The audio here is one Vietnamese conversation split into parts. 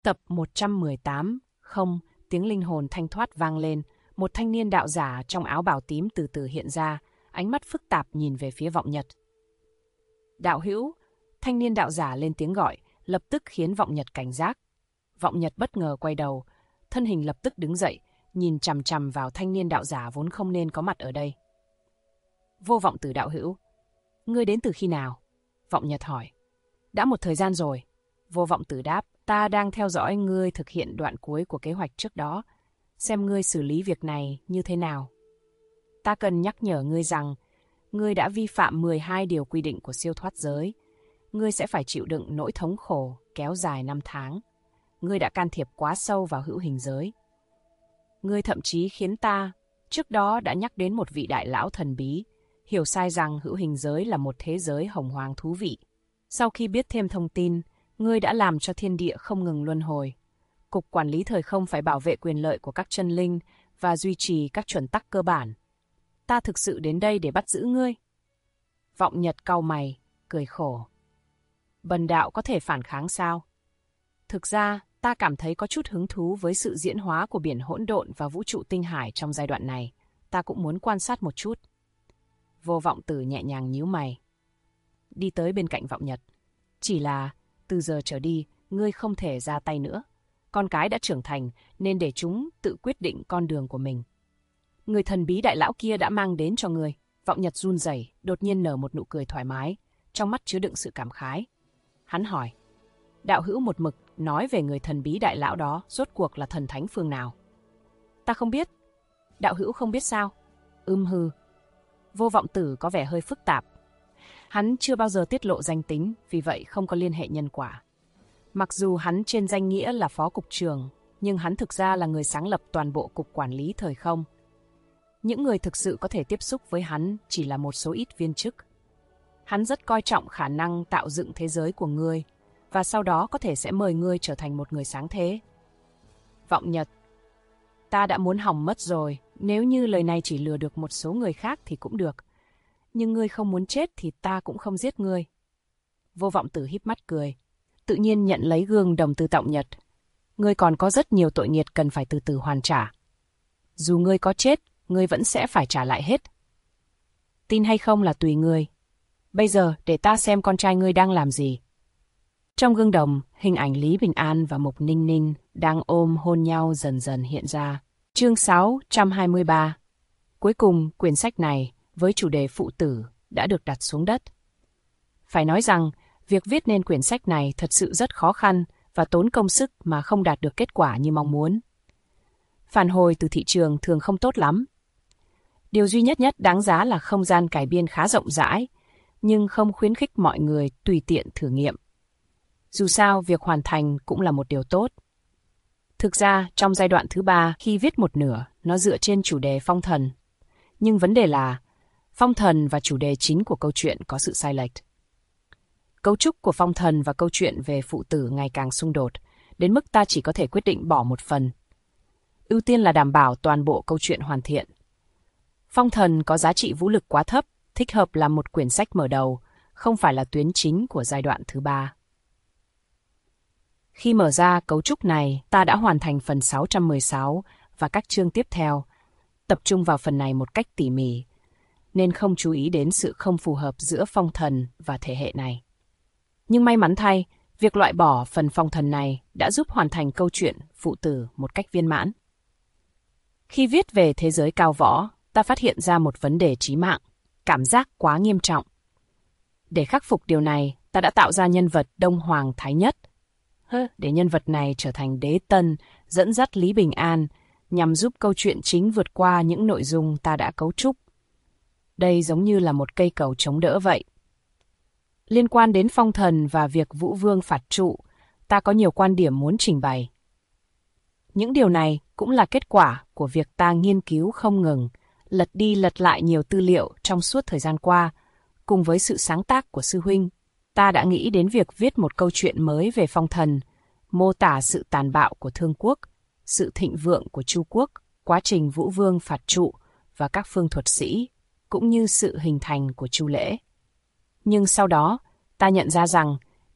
Tập 118, không, tiếng linh hồn thanh thoát vang lên, một thanh niên đạo giả trong áo bào tím từ từ hiện ra, ánh mắt phức tạp nhìn về phía Vọng Nhật. Đạo hữu, thanh niên đạo giả lên tiếng gọi, lập tức khiến Vọng Nhật cảnh giác. Vọng Nhật bất ngờ quay đầu, thân hình lập tức đứng dậy, nhìn chằm chằm vào thanh niên đạo giả vốn không nên có mặt ở đây. Vô Vọng Tử đạo hữu, ngươi đến từ khi nào? Vọng Nhật hỏi. Đã một thời gian rồi. Vô Vọng Tử đáp, ta đang theo dõi ngươi thực hiện đoạn cuối của kế hoạch trước đó, xem ngươi xử lý việc này như thế nào. Ta cần nhắc nhở ngươi rằng, ngươi đã vi phạm 12 điều quy định của siêu thoát giới. Ngươi sẽ phải chịu đựng nỗi thống khổ kéo dài 5 tháng. Ngươi đã can thiệp quá sâu vào hữu hình giới. Ngươi thậm chí khiến ta, trước đó đã nhắc đến một vị đại lão thần bí, hiểu sai rằng hữu hình giới là một thế giới hồng hoang thú vị. Sau khi biết thêm thông tin, ngươi đã làm cho thiên địa không ngừng luân hồi. Cục Quản lý Thời Không phải bảo vệ quyền lợi của các chân linh và duy trì các chuẩn tắc cơ bản. Ta thực sự đến đây để bắt giữ ngươi. Vọng Nhật cau mày, cười khổ. Bần đạo có thể phản kháng sao? Thực ra, ta cảm thấy có chút hứng thú với sự diễn hóa của biển hỗn độn và vũ trụ tinh hải trong giai đoạn này. Ta cũng muốn quan sát một chút. Vô Vọng Tử nhẹ nhàng nhíu mày. Đi tới bên cạnh Vọng Nhật. Chỉ là, từ giờ trở đi, ngươi không thể ra tay nữa. Con cái đã trưởng thành, nên để chúng tự quyết định con đường của mình. Người thần bí đại lão kia đã mang đến cho ngươi. Vọng Nhật run rẩy, đột nhiên nở một nụ cười thoải mái, trong mắt chứa đựng sự cảm khái. Hắn hỏi, đạo hữu một mực nói về người thần bí đại lão đó rốt cuộc là thần thánh phương nào? Ta không biết. Đạo hữu không biết sao? Hừ. Vô Vọng Tử có vẻ hơi phức tạp. Hắn chưa bao giờ tiết lộ danh tính, vì vậy không có liên hệ nhân quả. Mặc dù hắn trên danh nghĩa là phó cục trưởng, nhưng hắn thực ra là người sáng lập toàn bộ Cục Quản lý Thời Không. Những người thực sự có thể tiếp xúc với hắn chỉ là một số ít viên chức. Hắn rất coi trọng khả năng tạo dựng thế giới của ngươi, và sau đó có thể sẽ mời ngươi trở thành một người sáng thế. Vọng Nhật, ta đã muốn hỏng mất rồi, nếu như lời này chỉ lừa được một số người khác thì cũng được. Nhưng ngươi không muốn chết thì ta cũng không giết ngươi. Vô Vọng Tử híp mắt cười, tự nhiên nhận lấy gương đồng từ Vọng Nhật. Ngươi còn có rất nhiều tội nghiệt cần phải từ từ hoàn trả. Dù ngươi có chết, ngươi vẫn sẽ phải trả lại hết. Tin hay không là tùy ngươi. Bây giờ để ta xem con trai ngươi đang làm gì. Trong gương đồng, hình ảnh Lý Bình An và Mục Ninh Ninh đang ôm hôn nhau dần dần hiện ra. Chương 623. Cuối cùng, quyển sách này với chủ đề phụ tử đã được đặt xuống đất. Phải nói rằng, việc viết nên quyển sách này thật sự rất khó khăn và tốn công sức mà không đạt được kết quả như mong muốn. Phản hồi từ thị trường thường không tốt lắm. Điều duy nhất đáng giá là không gian cải biên khá rộng rãi, nhưng không khuyến khích mọi người tùy tiện thử nghiệm. Dù sao, việc hoàn thành cũng là một điều tốt. Thực ra, trong giai đoạn thứ 3, khi viết một nửa, nó dựa trên chủ đề phong thần. Nhưng vấn đề là, phong thần và chủ đề chính của câu chuyện có sự sai lệch. Cấu trúc của phong thần và câu chuyện về phụ tử ngày càng xung đột, đến mức ta chỉ có thể quyết định bỏ một phần. Ưu tiên là đảm bảo toàn bộ câu chuyện hoàn thiện. Phong thần có giá trị vũ lực quá thấp, thích hợp làm một quyển sách mở đầu, không phải là tuyến chính của giai đoạn thứ 3. Khi mở ra cấu trúc này, ta đã hoàn thành phần 616 và các chương tiếp theo, tập trung vào phần này một cách tỉ mỉ, nên không chú ý đến sự không phù hợp giữa phong thần và thể hệ này. Nhưng may mắn thay, việc loại bỏ phần phong thần này đã giúp hoàn thành câu chuyện phụ tử một cách viên mãn. Khi viết về thế giới cao võ, ta phát hiện ra một vấn đề chí mạng, cảm giác quá nghiêm trọng. Để khắc phục điều này, ta đã tạo ra nhân vật Đông Hoàng Thái Nhất, để nhân vật này trở thành đế tân, dẫn dắt Lý Bình An, nhằm giúp câu chuyện chính vượt qua những nội dung ta đã cấu trúc. Đây giống như là một cây cầu chống đỡ vậy. Liên quan đến phong thần và việc Vũ Vương phạt trụ, ta có nhiều quan điểm muốn trình bày. Những điều này cũng là kết quả của việc ta nghiên cứu không ngừng, lật đi lật lại nhiều tư liệu trong suốt thời gian qua, cùng với sự sáng tác của sư huynh. Ta đã nghĩ đến việc viết một câu chuyện mới về phong thần, mô tả sự tàn bạo của Thương Quốc, sự thịnh vượng của Chu Quốc, quá trình Vũ Vương phạt trụ và các phương thuật sĩ, cũng như sự hình thành của Chu Lễ. Nhưng sau đó, ta nhận ra rằng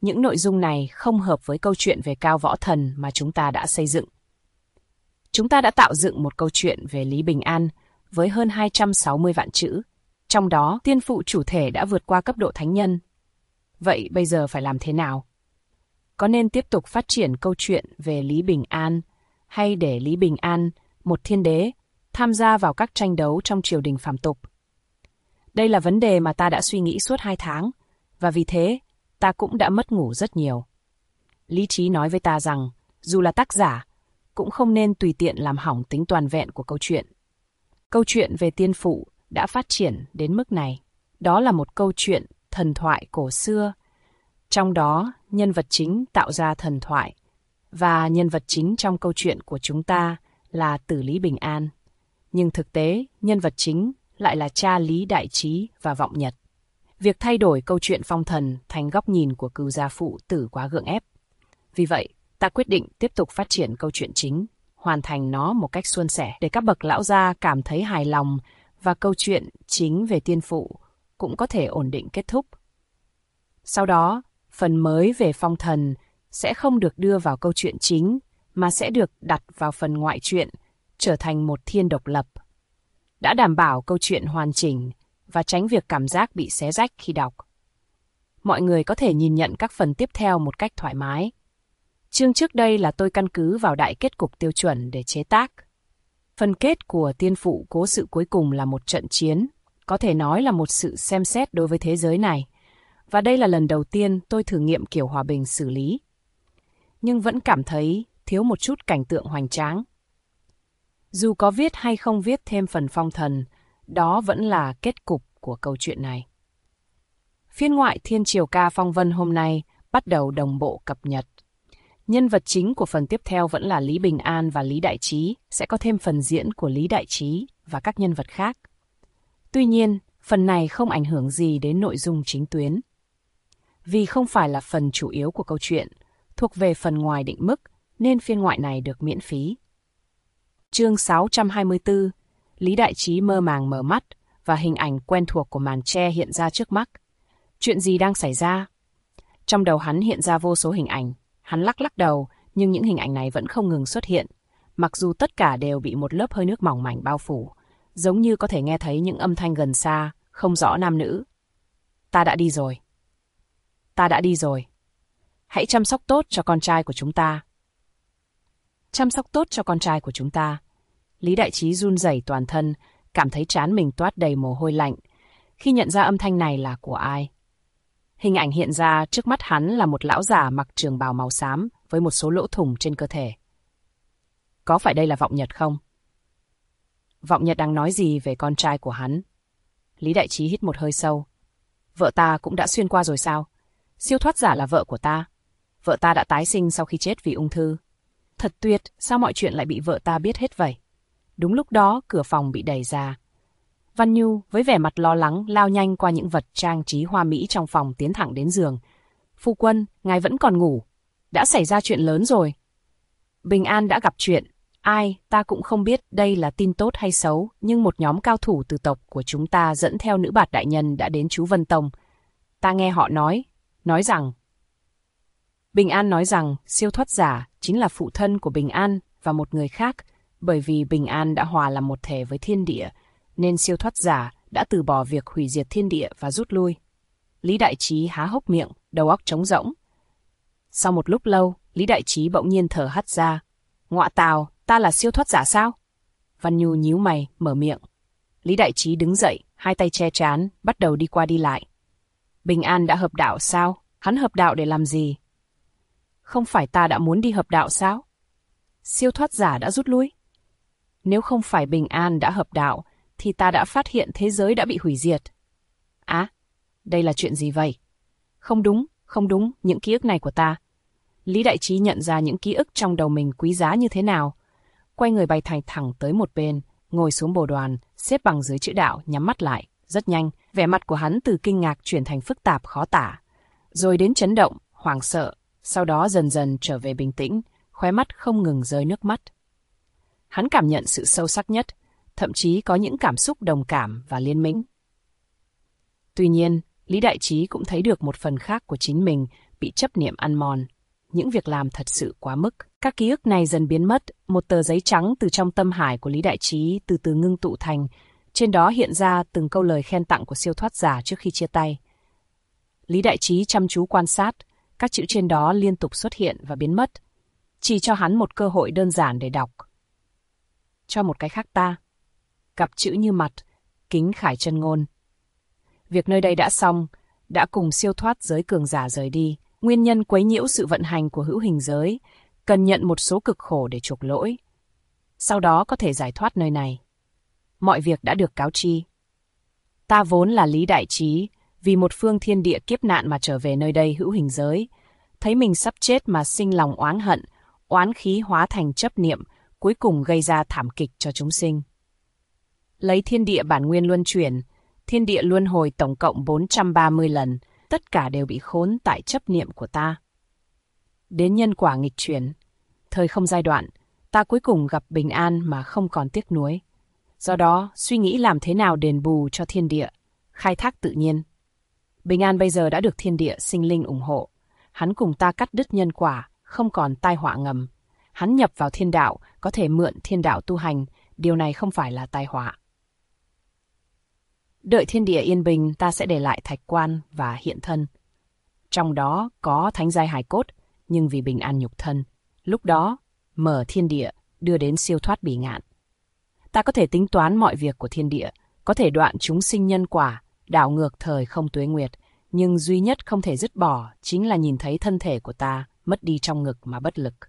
những nội dung này không hợp với câu chuyện về Cao Võ Thần mà chúng ta đã xây dựng. Chúng ta đã tạo dựng một câu chuyện về Lý Bình An với hơn 260 vạn chữ, trong đó tiên phụ chủ thể đã vượt qua cấp độ thánh nhân. Vậy bây giờ phải làm thế nào? Có nên tiếp tục phát triển câu chuyện về Lý Bình An, hay để Lý Bình An, một thiên đế, tham gia vào các tranh đấu trong triều đình phàm tục? Đây là vấn đề mà ta đã suy nghĩ suốt 2 tháng, và vì thế, ta cũng đã mất ngủ rất nhiều. Lý trí nói với ta rằng, dù là tác giả, cũng không nên tùy tiện làm hỏng tính toàn vẹn của câu chuyện. Câu chuyện về tiên phụ đã phát triển đến mức này. Đó là một câu chuyện thần thoại cổ xưa. Trong đó, nhân vật chính tạo ra thần thoại, và nhân vật chính trong câu chuyện của chúng ta là Tử Lý Bình An. Nhưng thực tế, nhân vật chính lại là cha Lý Đại Trí và Vọng Nhật. Việc thay đổi câu chuyện phong thần thành góc nhìn của cừu gia phụ tử quá gượng ép. Vì vậy, ta quyết định tiếp tục phát triển câu chuyện chính, hoàn thành nó một cách suôn sẻ để các bậc lão gia cảm thấy hài lòng và câu chuyện chính về tiên phụ cũng có thể ổn định kết thúc. Sau đó, phần mới về phong thần sẽ không được đưa vào câu chuyện chính mà sẽ được đặt vào phần ngoại truyện, trở thành một thiên độc lập. Đã đảm bảo câu chuyện hoàn chỉnh và tránh việc cảm giác bị xé rách khi đọc. Mọi người có thể nhìn nhận các phần tiếp theo một cách thoải mái. Chương trước đây là tôi căn cứ vào đại kết cục tiêu chuẩn để chế tác. Phần kết của tiên phụ cố sự cuối cùng là một trận chiến, có thể nói là một sự xem xét đối với thế giới này. Và đây là lần đầu tiên tôi thử nghiệm kiểu hòa bình xử lý. Nhưng vẫn cảm thấy thiếu một chút cảnh tượng hoành tráng. Dù có viết hay không viết thêm phần phong thần, đó vẫn là kết cục của câu chuyện này. Phiên ngoại Thiên Triều Ca Phong Vân hôm nay bắt đầu đồng bộ cập nhật. Nhân vật chính của phần tiếp theo vẫn là Lý Bình An và Lý Đại Trí, sẽ có thêm phần diễn của Lý Đại Trí và các nhân vật khác. Tuy nhiên, phần này không ảnh hưởng gì đến nội dung chính tuyến. Vì không phải là phần chủ yếu của câu chuyện, thuộc về phần ngoài định mức, nên phiên ngoại này được miễn phí. Chương 624, Lý Đại Trí mơ màng mở mắt và hình ảnh quen thuộc của màn tre hiện ra trước mắt. Chuyện gì đang xảy ra? Trong đầu hắn hiện ra vô số hình ảnh. Hắn lắc lắc đầu, nhưng những hình ảnh này vẫn không ngừng xuất hiện, mặc dù tất cả đều bị một lớp hơi nước mỏng mảnh bao phủ, giống như có thể nghe thấy những âm thanh gần xa, không rõ nam nữ. Ta đã đi rồi. Ta đã đi rồi. Hãy chăm sóc tốt cho con trai của chúng ta. Chăm sóc tốt cho con trai của chúng ta. Lý Đại Trí run rẩy toàn thân, cảm thấy trán mình toát đầy mồ hôi lạnh, khi nhận ra âm thanh này là của ai. Hình ảnh hiện ra trước mắt hắn là một lão già mặc trường bào màu xám với một số lỗ thủng trên cơ thể. Có phải đây là Vọng Nhật không? Vọng Nhật đang nói gì về con trai của hắn? Lý Đại Trí hít một hơi sâu. Vợ ta cũng đã xuyên qua rồi sao? Siêu thoát giả là vợ của ta. Vợ ta đã tái sinh sau khi chết vì ung thư. Thật tuyệt, sao mọi chuyện lại bị vợ ta biết hết vậy? Đúng lúc đó, cửa phòng bị đẩy ra. Văn Nhu với vẻ mặt lo lắng lao nhanh qua những vật trang trí hoa mỹ trong phòng tiến thẳng đến giường. Phu quân, ngài vẫn còn ngủ. Đã xảy ra chuyện lớn rồi. Bình An đã gặp chuyện. Ai, ta cũng không biết đây là tin tốt hay xấu, nhưng một nhóm cao thủ từ tộc của chúng ta dẫn theo nữ bạt đại nhân đã đến chú Vân Tông. Ta nghe họ nói rằng... Bình An nói rằng siêu thoát giả chính là phụ thân của Bình An và một người khác, bởi vì Bình An đã hòa làm một thể với thiên địa, nên siêu thoát giả đã từ bỏ việc hủy diệt thiên địa và rút lui. Lý Đại Trí há hốc miệng, đầu óc trống rỗng. Sau một lúc lâu, Lý Đại Trí bỗng nhiên thở hắt ra. Ngọa tào, ta là siêu thoát giả sao? Văn Nhu nhíu mày, mở miệng. Lý Đại Trí đứng dậy, hai tay che trán, bắt đầu đi qua đi lại. Bình An đã hợp đạo sao? Hắn hợp đạo để làm gì? Không phải ta đã muốn đi hợp đạo sao? Siêu thoát giả đã rút lui. Nếu không phải Bình An đã hợp đạo, thì ta đã phát hiện thế giới đã bị hủy diệt. Á, đây là chuyện gì vậy? Không đúng, những ký ức này của ta. Lý Đại Trí nhận ra những ký ức trong đầu mình quý giá như thế nào. Quay người bay thành thẳng tới một bên, ngồi xuống bồ đoàn, xếp bằng dưới chữ đạo, nhắm mắt lại. Rất nhanh, vẻ mặt của hắn từ kinh ngạc chuyển thành phức tạp khó tả. Rồi đến chấn động, hoảng sợ, sau đó dần dần trở về bình tĩnh, khóe mắt không ngừng rơi nước mắt. Hắn cảm nhận sự sâu sắc nhất, thậm chí có những cảm xúc đồng cảm và liên mĩnh. Tuy nhiên, Lý Đại Trí cũng thấy được một phần khác của chính mình bị chấp niệm ăn mòn. Những việc làm thật sự quá mức. Các ký ức này dần biến mất, một tờ giấy trắng từ trong tâm hải của Lý Đại Trí từ từ ngưng tụ thành. Trên đó hiện ra từng câu lời khen tặng của siêu thoát giả trước khi chia tay. Lý Đại Trí chăm chú quan sát, các chữ trên đó liên tục xuất hiện và biến mất. Chỉ cho hắn một cơ hội đơn giản để đọc. Cho một cái khác ta. Cặp chữ như mặt, kính khải chân ngôn. Việc nơi đây đã xong, đã cùng siêu thoát giới cường giả rời đi. Nguyên nhân quấy nhiễu sự vận hành của hữu hình giới, cần nhận một số cực khổ để chuộc lỗi. Sau đó có thể giải thoát nơi này. Mọi việc đã được cáo chi. Ta vốn là Lý Đại Trí, vì một phương thiên địa kiếp nạn mà trở về nơi đây hữu hình giới. Thấy mình sắp chết mà sinh lòng oán hận, oán khí hóa thành chấp niệm, cuối cùng gây ra thảm kịch cho chúng sinh. Lấy thiên địa bản nguyên luân chuyển, thiên địa luân hồi tổng cộng 430 lần, tất cả đều bị khốn tại chấp niệm của ta. Đến nhân quả nghịch chuyển, thời không giai đoạn, ta cuối cùng gặp bình an mà không còn tiếc nuối. Do đó, suy nghĩ làm thế nào đền bù cho thiên địa, khai thác tự nhiên. Bình an bây giờ đã được thiên địa sinh linh ủng hộ. Hắn cùng ta cắt đứt nhân quả, không còn tai họa ngầm. Hắn nhập vào thiên đạo, có thể mượn thiên đạo tu hành, điều này không phải là tai họa. Đợi thiên địa yên bình, ta sẽ để lại thạch quan và hiện thân. Trong đó có thánh giai hài cốt, nhưng vì bình an nhục thân. Lúc đó, mở thiên địa, đưa đến siêu thoát bỉ ngạn. Ta có thể tính toán mọi việc của thiên địa, có thể đoạn chúng sinh nhân quả, đảo ngược thời không tuế nguyệt, nhưng duy nhất không thể dứt bỏ chính là nhìn thấy thân thể của ta mất đi trong ngực mà bất lực.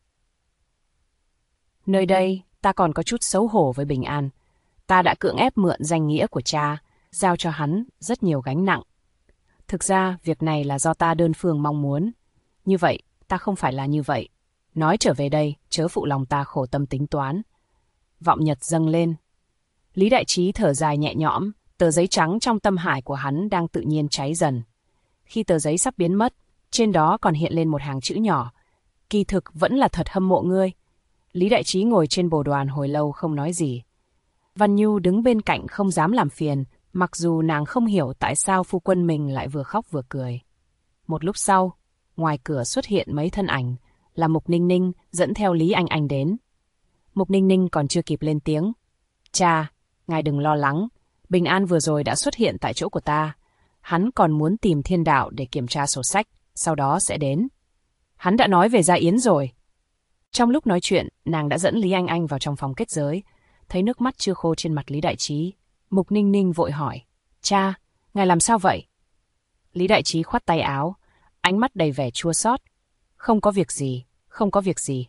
Nơi đây, ta còn có chút xấu hổ với bình an. Ta đã cưỡng ép mượn danh nghĩa của cha, giao cho hắn rất nhiều gánh nặng. Thực ra, việc này là do ta đơn phương mong muốn. Như vậy, ta không phải là như vậy. Nói trở về đây, chớ phụ lòng ta khổ tâm tính toán. Vọng nhật dâng lên. Lý Đại Trí thở dài nhẹ nhõm, tờ giấy trắng trong tâm hải của hắn đang tự nhiên cháy dần. Khi tờ giấy sắp biến mất, trên đó còn hiện lên một hàng chữ nhỏ. Kỳ thực vẫn là thật hâm mộ ngươi. Lý Đại Trí ngồi trên bồ đoàn hồi lâu không nói gì. Văn Nhu đứng bên cạnh không dám làm phiền, mặc dù nàng không hiểu tại sao phu quân mình lại vừa khóc vừa cười. Một lúc sau, ngoài cửa xuất hiện mấy thân ảnh, là Mục Ninh Ninh dẫn theo Lý Anh Anh đến. Mục Ninh Ninh còn chưa kịp lên tiếng. Cha, ngài đừng lo lắng, bình an vừa rồi đã xuất hiện tại chỗ của ta. Hắn còn muốn tìm thiên đạo để kiểm tra sổ sách, sau đó sẽ đến. Hắn đã nói về Gia Yến rồi. Trong lúc nói chuyện, nàng đã dẫn Lý Anh Anh vào trong phòng kết giới. Thấy nước mắt chưa khô trên mặt Lý Đại Trí, Mục Ninh Ninh vội hỏi. Cha, ngài làm sao vậy? Lý Đại Trí khoát tay áo, ánh mắt đầy vẻ chua xót. Không có việc gì, không có việc gì.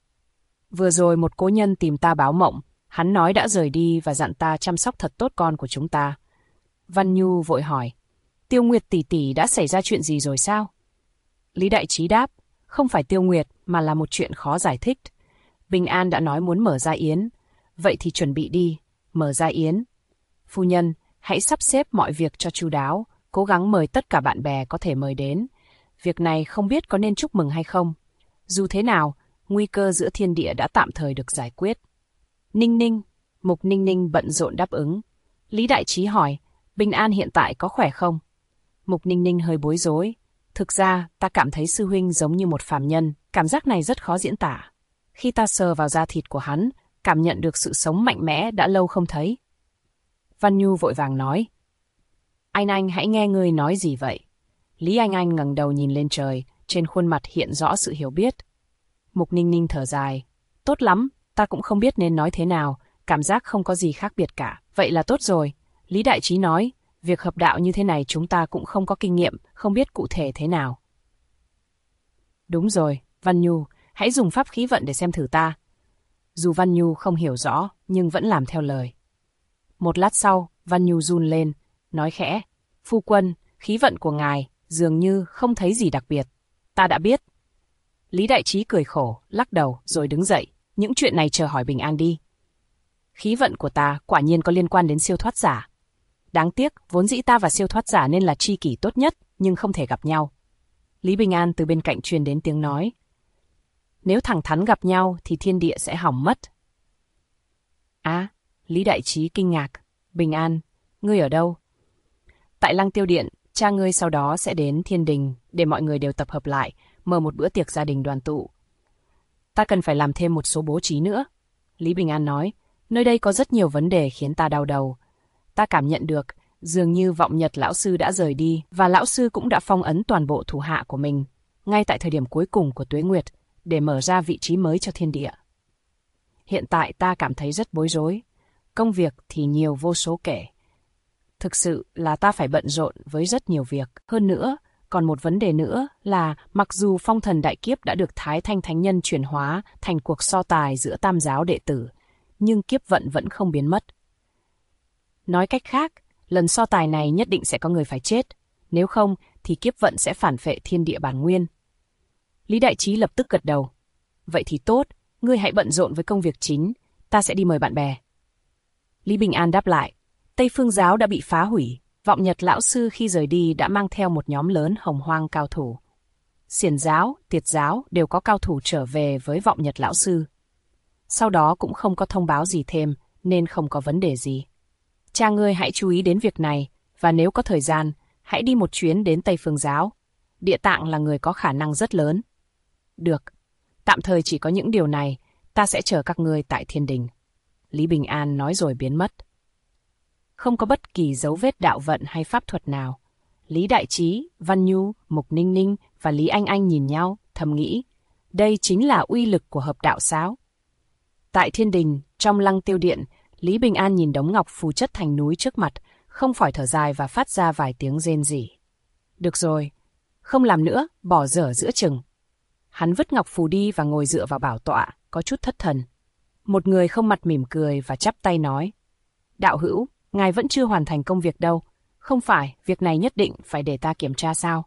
Vừa rồi một cố nhân tìm ta báo mộng, hắn nói đã rời đi và dặn ta chăm sóc thật tốt con của chúng ta. Văn Nhu vội hỏi. Tiêu Nguyệt tỷ tỷ đã xảy ra chuyện gì rồi sao? Lý Đại Trí đáp. Không phải Tiêu Nguyệt mà là một chuyện khó giải thích. Bình An đã nói muốn mở Gia Yến. Vậy thì chuẩn bị đi, mở Gia Yến. Phu nhân, hãy sắp xếp mọi việc cho chu đáo, cố gắng mời tất cả bạn bè có thể mời đến. Việc này không biết có nên chúc mừng hay không. Dù thế nào, nguy cơ giữa thiên địa đã tạm thời được giải quyết. Ninh Ninh, Mục Ninh Ninh bận rộn đáp ứng. Lý Đại Trí hỏi, Bình An hiện tại có khỏe không? Mục Ninh Ninh hơi bối rối. Thực ra, ta cảm thấy sư huynh giống như một phàm nhân, cảm giác này rất khó diễn tả. Khi ta sờ vào da thịt của hắn, cảm nhận được sự sống mạnh mẽ đã lâu không thấy. Văn Nhu vội vàng nói. Anh hãy nghe ngươi nói gì vậy? Lý Anh Anh ngẩng đầu nhìn lên trời, trên khuôn mặt hiện rõ sự hiểu biết. Mục Ninh Ninh thở dài. Tốt lắm, ta cũng không biết nên nói thế nào, cảm giác không có gì khác biệt cả. Vậy là tốt rồi. Lý Đại Trí nói, việc hợp đạo như thế này chúng ta cũng không có kinh nghiệm, không biết cụ thể thế nào. Đúng rồi, Văn Nhu, hãy dùng pháp khí vận để xem thử ta. Dù Văn Nhu không hiểu rõ, nhưng vẫn làm theo lời. Một lát sau, Văn Nhu run lên, nói khẽ, phu quân, khí vận của ngài dường như không thấy gì đặc biệt. Ta đã biết. Lý Đại Trí cười khổ, lắc đầu rồi đứng dậy. Những chuyện này chờ hỏi Bình An đi. Khí vận của ta quả nhiên có liên quan đến siêu thoát giả. Đáng tiếc, vốn dĩ ta và siêu thoát giả nên là tri kỷ tốt nhất, nhưng không thể gặp nhau. Lý Bình An từ bên cạnh truyền đến tiếng nói. Nếu thẳng thắn gặp nhau thì thiên địa sẽ hỏng mất. Lý Đại Trí kinh ngạc. Bình An, ngươi ở đâu? Tại Lăng Tiêu Điện, Cha ngươi sau đó sẽ đến thiên đình để mọi người đều tập hợp lại, mở một bữa tiệc gia đình đoàn tụ. Ta cần phải làm thêm một số bố trí nữa. Lý Bình An nói, nơi đây có rất nhiều vấn đề khiến ta đau đầu. Ta cảm nhận được, dường như Vọng Nhật lão sư đã rời đi và lão sư cũng đã phong ấn toàn bộ thủ hạ của mình, ngay tại thời điểm cuối cùng của Tuế Nguyệt, để mở ra vị trí mới cho thiên địa. Hiện tại ta cảm thấy rất bối rối. Công việc thì nhiều vô số kể. Thực sự là ta phải bận rộn với rất nhiều việc. Hơn nữa, còn một vấn đề nữa là mặc dù phong thần đại kiếp đã được Thái Thanh Thánh Nhân chuyển hóa thành cuộc so tài giữa tam giáo đệ tử, nhưng kiếp vận vẫn không biến mất. Nói cách khác, lần so tài này nhất định sẽ có người phải chết. Nếu không, thì kiếp vận sẽ phản phệ thiên địa bản nguyên. Lý Đại Trí lập tức gật đầu. Vậy thì tốt, ngươi hãy bận rộn với công việc chính, ta sẽ đi mời bạn bè. Lý Bình An đáp lại, Tây Phương Giáo đã bị phá hủy, Vọng Nhật lão sư khi rời đi đã mang theo một nhóm lớn hồng hoang cao thủ. Xiển giáo, Tiệt giáo đều có cao thủ trở về với Vọng Nhật lão sư. Sau đó cũng không có thông báo gì thêm, nên không có vấn đề gì. Cha ngươi hãy chú ý đến việc này, và nếu có thời gian, hãy đi một chuyến đến Tây Phương Giáo. Địa Tạng là người có khả năng rất lớn. Được, tạm thời chỉ có những điều này, ta sẽ chờ các ngươi tại thiên đình. Lý Bình An nói rồi biến mất. Không có bất kỳ dấu vết đạo vận hay pháp thuật nào. Lý Đại Trí, Văn Nhu, Mục Ninh Ninh và Lý Anh Anh nhìn nhau, thầm nghĩ, đây chính là uy lực của hợp đạo sáo. Tại thiên đình, trong Lăng Tiêu Điện, Lý Bình An nhìn đống ngọc phù chất thành núi trước mặt, không khỏi thở dài và phát ra vài tiếng rên rỉ. Được rồi, không làm nữa, bỏ dở giữa chừng. Hắn vứt ngọc phù đi và ngồi dựa vào bảo tọa, có chút thất thần. Một người không mặt mỉm cười và chắp tay nói, đạo hữu, ngài vẫn chưa hoàn thành công việc đâu, không phải việc này nhất định phải để ta kiểm tra sao?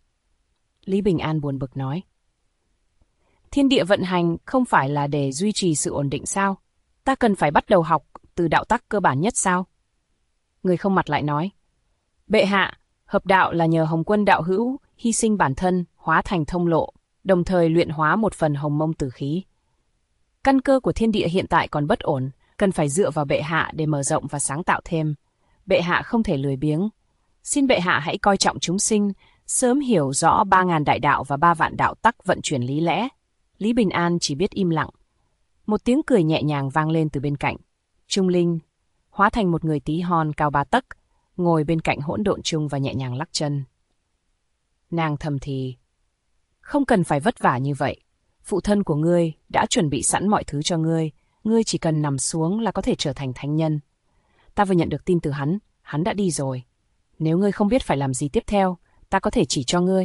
Lý Bình An buồn bực nói, thiên địa vận hành không phải là để duy trì sự ổn định sao? Ta cần phải bắt đầu học từ đạo tắc cơ bản nhất sao? Người không mặt lại nói, bệ hạ, hợp đạo là nhờ Hồng Quân đạo hữu hy sinh bản thân, hóa thành thông lộ, đồng thời luyện hóa một phần hồng mông tử khí. Căn cơ của thiên địa hiện tại còn bất ổn, cần phải dựa vào bệ hạ để mở rộng và sáng tạo thêm. Bệ hạ không thể lười biếng. Xin bệ hạ hãy coi trọng chúng sinh, sớm hiểu rõ 3.000 đại đạo và 3 vạn đạo tắc vận chuyển lý lẽ. Lý Bình An chỉ biết im lặng. Một tiếng cười nhẹ nhàng vang lên từ bên cạnh. Trung Linh hóa thành một người tí hon cao 3 tấc, ngồi bên cạnh Hỗn Độn Trung và nhẹ nhàng lắc chân. Nàng thầm thì, không cần phải vất vả như vậy. Phụ thân của ngươi đã chuẩn bị sẵn mọi thứ cho ngươi, ngươi chỉ cần nằm xuống là có thể trở thành thánh nhân. Ta vừa nhận được tin từ hắn đã đi rồi. Nếu ngươi không biết phải làm gì tiếp theo, ta có thể chỉ cho ngươi.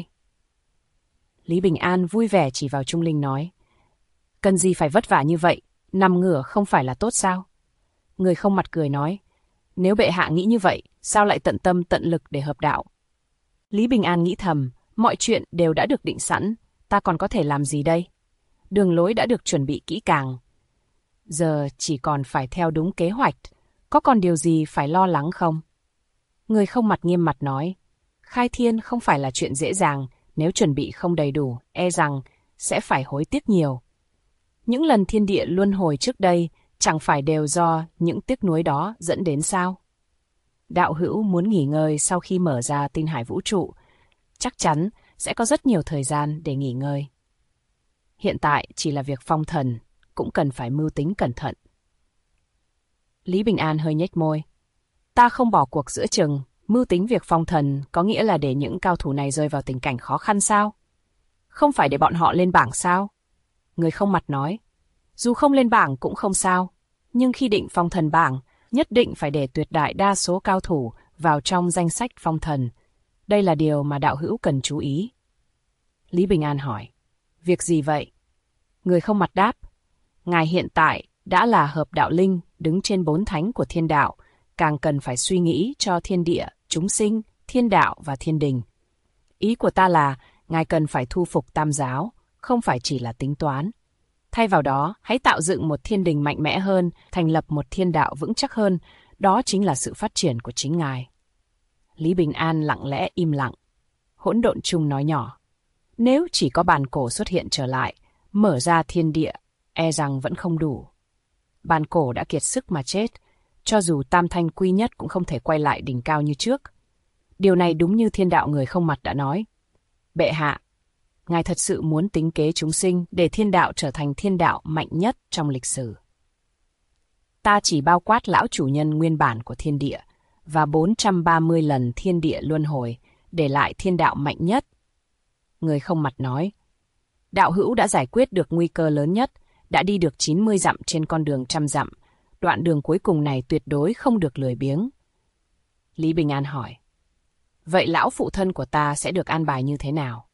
Lý Bình An vui vẻ chỉ vào Trung Linh nói, cần gì phải vất vả như vậy, nằm ngửa không phải là tốt sao? Người không mặt cười nói, nếu bệ hạ nghĩ như vậy, sao lại tận tâm tận lực để hợp đạo? Lý Bình An nghĩ thầm, mọi chuyện đều đã được định sẵn, ta còn có thể làm gì đây? Đường lối đã được chuẩn bị kỹ càng. Giờ chỉ còn phải theo đúng kế hoạch, có còn điều gì phải lo lắng không? Người không mặt nghiêm mặt nói, khai thiên không phải là chuyện dễ dàng, nếu chuẩn bị không đầy đủ, e rằng sẽ phải hối tiếc nhiều. Những lần thiên địa luân hồi trước đây, chẳng phải đều do những tiếc nuối đó dẫn đến sao? Đạo hữu muốn nghỉ ngơi sau khi mở ra tinh hải vũ trụ, chắc chắn sẽ có rất nhiều thời gian để nghỉ ngơi. Hiện tại chỉ là việc phong thần, cũng cần phải mưu tính cẩn thận. Lý Bình An hơi nhếch môi. Ta không bỏ cuộc giữa chừng, mưu tính việc phong thần có nghĩa là để những cao thủ này rơi vào tình cảnh khó khăn sao? Không phải để bọn họ lên bảng sao? Người không mặt nói, dù không lên bảng cũng không sao, nhưng khi định phong thần bảng, nhất định phải để tuyệt đại đa số cao thủ vào trong danh sách phong thần. Đây là điều mà đạo hữu cần chú ý. Lý Bình An hỏi, việc gì vậy? Người không mặt đáp, ngài hiện tại đã là hợp đạo linh đứng trên 4 thánh của thiên đạo, càng cần phải suy nghĩ cho thiên địa, chúng sinh, thiên đạo và thiên đình. Ý của ta là, ngài cần phải thu phục tam giáo, không phải chỉ là tính toán. Thay vào đó, hãy tạo dựng một thiên đình mạnh mẽ hơn, thành lập một thiên đạo vững chắc hơn, đó chính là sự phát triển của chính ngài. Lý Bình An lặng lẽ im lặng. Hỗn Độn Trung nói nhỏ, nếu chỉ có bàn cổ xuất hiện trở lại, mở ra thiên địa, e rằng vẫn không đủ. Bàn cổ đã kiệt sức mà chết, cho dù tam thanh quy nhất cũng không thể quay lại đỉnh cao như trước. Điều này đúng như thiên đạo người không mặt đã nói. Bệ hạ, ngài thật sự muốn tính kế chúng sinh để thiên đạo trở thành thiên đạo mạnh nhất trong lịch sử. Ta chỉ bao quát lão chủ nhân nguyên bản của thiên địa và 430 lần thiên địa luân hồi để lại thiên đạo mạnh nhất. Người không mặt nói. Đạo hữu đã giải quyết được nguy cơ lớn nhất, đã đi được 90 dặm trên con đường 100 dặm. Đoạn đường cuối cùng này tuyệt đối không được lười biếng. Lý Bình An hỏi. Vậy lão phụ thân của ta sẽ được an bài như thế nào?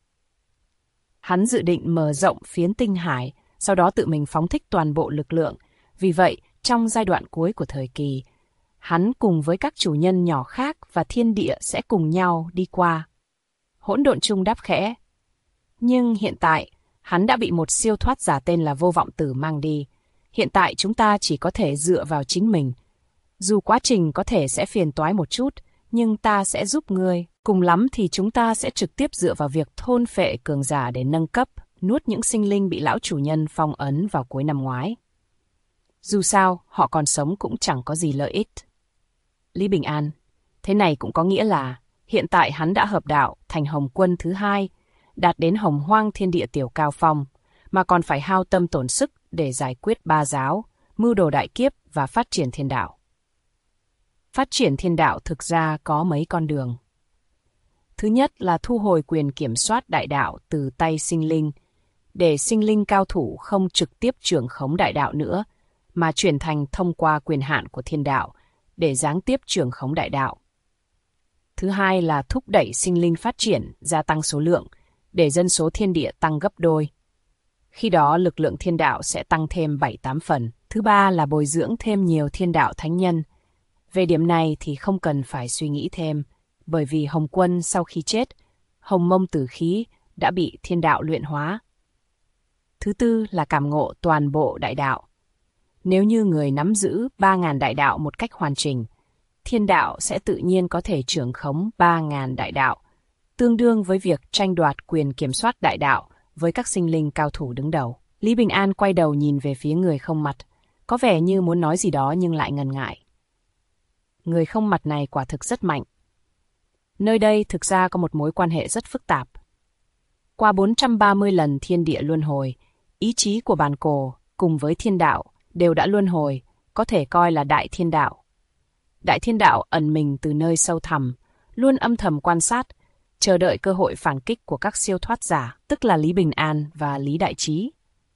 Hắn dự định mở rộng phiến tinh hải, sau đó tự mình phóng thích toàn bộ lực lượng. Vì vậy, trong giai đoạn cuối của thời kỳ, hắn cùng với các chủ nhân nhỏ khác và thiên địa sẽ cùng nhau đi qua. Hỗn độn chung đáp khẽ. Nhưng hiện tại, hắn đã bị một siêu thoát giả tên là Vô Vọng Tử mang đi. Hiện tại chúng ta chỉ có thể dựa vào chính mình. Dù quá trình có thể sẽ phiền toái một chút, nhưng ta sẽ giúp ngươi. Cùng lắm thì chúng ta sẽ trực tiếp dựa vào việc thôn phệ cường giả để nâng cấp, nuốt những sinh linh bị lão chủ nhân phong ấn vào cuối năm ngoái. Dù sao, họ còn sống cũng chẳng có gì lợi ích. Lý Bình An, thế này cũng có nghĩa là hiện tại hắn đã hợp đạo thành Hồng Quân thứ hai, đạt đến Hồng Hoang thiên địa tiểu cao phong, mà còn phải hao tâm tổn sức để giải quyết ba giáo, mưu đồ đại kiếp và phát triển thiên đạo. Phát triển thiên đạo thực ra có mấy con đường. Thứ nhất là thu hồi quyền kiểm soát đại đạo từ tay sinh linh, để sinh linh cao thủ không trực tiếp trưởng khống đại đạo nữa, mà chuyển thành thông qua quyền hạn của thiên đạo để giáng tiếp trưởng khống đại đạo. Thứ hai là thúc đẩy sinh linh phát triển, gia tăng số lượng, để dân số thiên địa tăng gấp đôi. Khi đó lực lượng thiên đạo sẽ tăng thêm 7-8 phần. Thứ ba là bồi dưỡng thêm nhiều thiên đạo thánh nhân. Về điểm này thì không cần phải suy nghĩ thêm, bởi vì Hồng Quân sau khi chết, Hồng Mông Tử Khí đã bị thiên đạo luyện hóa. Thứ tư là cảm ngộ toàn bộ đại đạo. Nếu như người nắm giữ 3.000 đại đạo một cách hoàn chỉnh, thiên đạo sẽ tự nhiên có thể trưởng khống 3.000 đại đạo, tương đương với việc tranh đoạt quyền kiểm soát đại đạo với các sinh linh cao thủ đứng đầu. Lý Bình An quay đầu nhìn về phía người không mặt, có vẻ như muốn nói gì đó nhưng lại ngần ngại. Người không mặt này quả thực rất mạnh. Nơi đây thực ra có một mối quan hệ rất phức tạp. Qua 430 lần thiên địa luân hồi, ý chí của bàn cổ cùng với thiên đạo đều đã luân hồi, có thể coi là đại thiên đạo. Đại thiên đạo ẩn mình từ nơi sâu thẳm, luôn âm thầm quan sát, chờ đợi cơ hội phản kích của các siêu thoát giả, tức là Lý Bình An và Lý Đại Trí.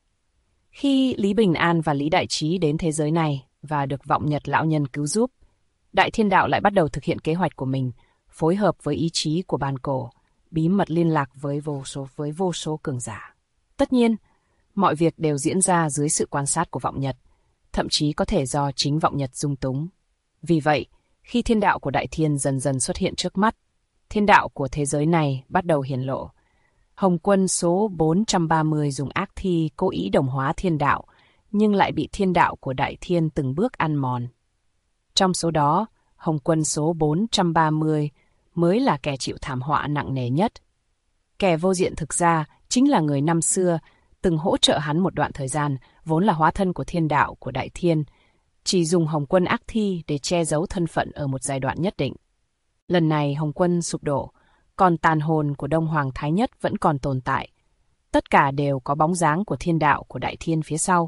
Khi Lý Bình An và Lý Đại Trí đến thế giới này và được Vọng Nhật lão nhân cứu giúp, Đại thiên đạo lại bắt đầu thực hiện kế hoạch của mình, phối hợp với ý chí của bàn cổ, bí mật liên lạc với vô số cường giả. Tất nhiên, mọi việc đều diễn ra dưới sự quan sát của Vọng Nhật, thậm chí có thể do chính Vọng Nhật dung túng. Vì vậy, khi thiên đạo của Đại Thiên dần dần xuất hiện trước mắt, thiên đạo của thế giới này bắt đầu hiển lộ. Hồng Quân số 430 dùng ác thi cố ý đồng hóa thiên đạo, nhưng lại bị thiên đạo của Đại Thiên từng bước ăn mòn. Trong số đó, Hồng Quân số 430 mới là kẻ chịu thảm họa nặng nề nhất. Kẻ vô diện thực ra chính là người năm xưa từng hỗ trợ hắn một đoạn thời gian, vốn là hóa thân của thiên đạo của Đại Thiên, chỉ dùng Hồng Quân ác thi để che giấu thân phận ở một giai đoạn nhất định. Lần này Hồng Quân sụp đổ, còn tàn hồn của Đông Hoàng Thái Nhất vẫn còn tồn tại. Tất cả đều có bóng dáng của thiên đạo của Đại Thiên phía sau.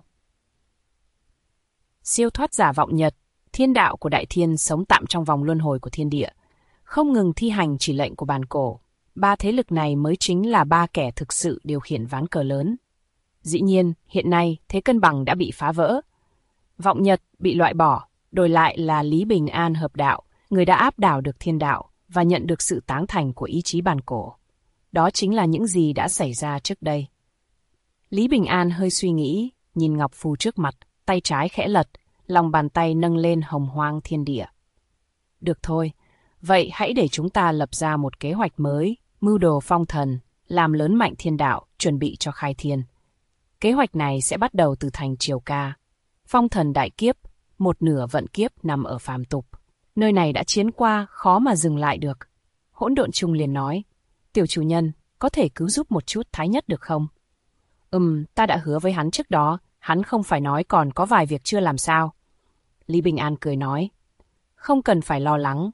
Siêu thoát giả Vọng Nhật, thiên đạo của Đại Thiên sống tạm trong vòng luân hồi của thiên địa, không ngừng thi hành chỉ lệnh của bàn cổ. Ba thế lực này mới chính là ba kẻ thực sự điều khiển ván cờ lớn. Dĩ nhiên, hiện nay thế cân bằng đã bị phá vỡ. Vọng Nhật bị loại bỏ, đổi lại là Lý Bình An hợp đạo, người đã áp đảo được thiên đạo và nhận được sự tán thành của ý chí bàn cổ. Đó chính là những gì đã xảy ra trước đây. Lý Bình An hơi suy nghĩ, nhìn ngọc phù trước mặt, tay trái khẽ lật, lòng bàn tay nâng lên hồng hoang thiên địa. Được thôi, vậy hãy để chúng ta lập ra một kế hoạch mới, mưu đồ phong thần, làm lớn mạnh thiên đạo, chuẩn bị cho khai thiên. Kế hoạch này sẽ bắt đầu từ thành Triều Ca. Phong thần đại kiếp, một nửa vận kiếp nằm ở phàm tục. Nơi này đã chiến qua, khó mà dừng lại được. Hỗn độn chung liền nói, tiểu chủ nhân, có thể cứu giúp một chút Thái Nhất được không? Ta đã hứa với hắn trước đó, hắn không phải nói còn có vài việc chưa làm sao. Lý Bình An cười nói, không cần phải lo lắng,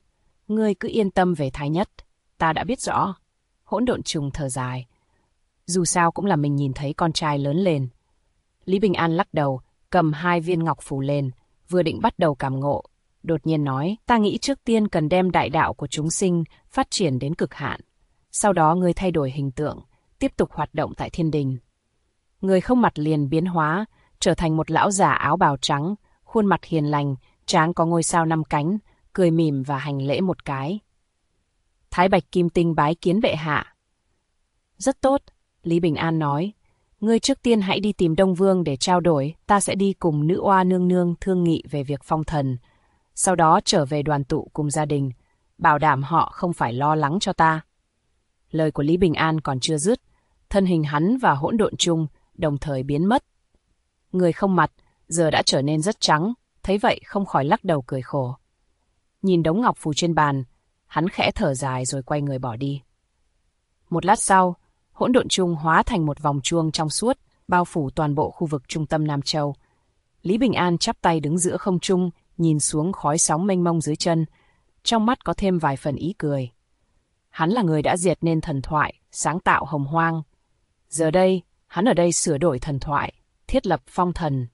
Ngươi cứ yên tâm về Thái Nhất, ta đã biết rõ. Hỗn độn trùng thở dài. Dù sao cũng là mình nhìn thấy con trai lớn lên. Lý Bình An lắc đầu, cầm 2 viên ngọc phù lên, vừa định bắt đầu cảm ngộ. Đột nhiên nói, ta nghĩ trước tiên cần đem đại đạo của chúng sinh phát triển đến cực hạn. Sau đó ngươi thay đổi hình tượng, tiếp tục hoạt động tại thiên đình. Người không mặt liền biến hóa, trở thành một lão già áo bào trắng, khuôn mặt hiền lành, trán có ngôi sao 5 cánh, cười mỉm và hành lễ một cái. Thái Bạch Kim Tinh bái kiến bệ hạ. Rất tốt, Lý Bình An nói. Ngươi trước tiên hãy đi tìm Đông Vương để trao đổi, ta sẽ đi cùng nữ oa nương nương thương nghị về việc phong thần. Sau đó trở về đoàn tụ cùng gia đình, bảo đảm họ không phải lo lắng cho ta. Lời của Lý Bình An còn chưa dứt, thân hình hắn và hỗn độn chung đồng thời biến mất. Người không mặt giờ đã trở nên rất trắng, thấy vậy không khỏi lắc đầu cười khổ. Nhìn đống ngọc phù trên bàn, hắn khẽ thở dài rồi quay người bỏ đi. Một lát sau, hỗn độn chung hóa thành một vòng chuông trong suốt, bao phủ toàn bộ khu vực trung tâm Nam Châu. Lý Bình An chắp tay đứng giữa không trung, nhìn xuống khói sóng mênh mông dưới chân, trong mắt có thêm vài phần ý cười. Hắn là người đã diệt nên thần thoại, sáng tạo hồng hoang. Giờ đây, hắn ở đây sửa đổi thần thoại, thiết lập phong thần.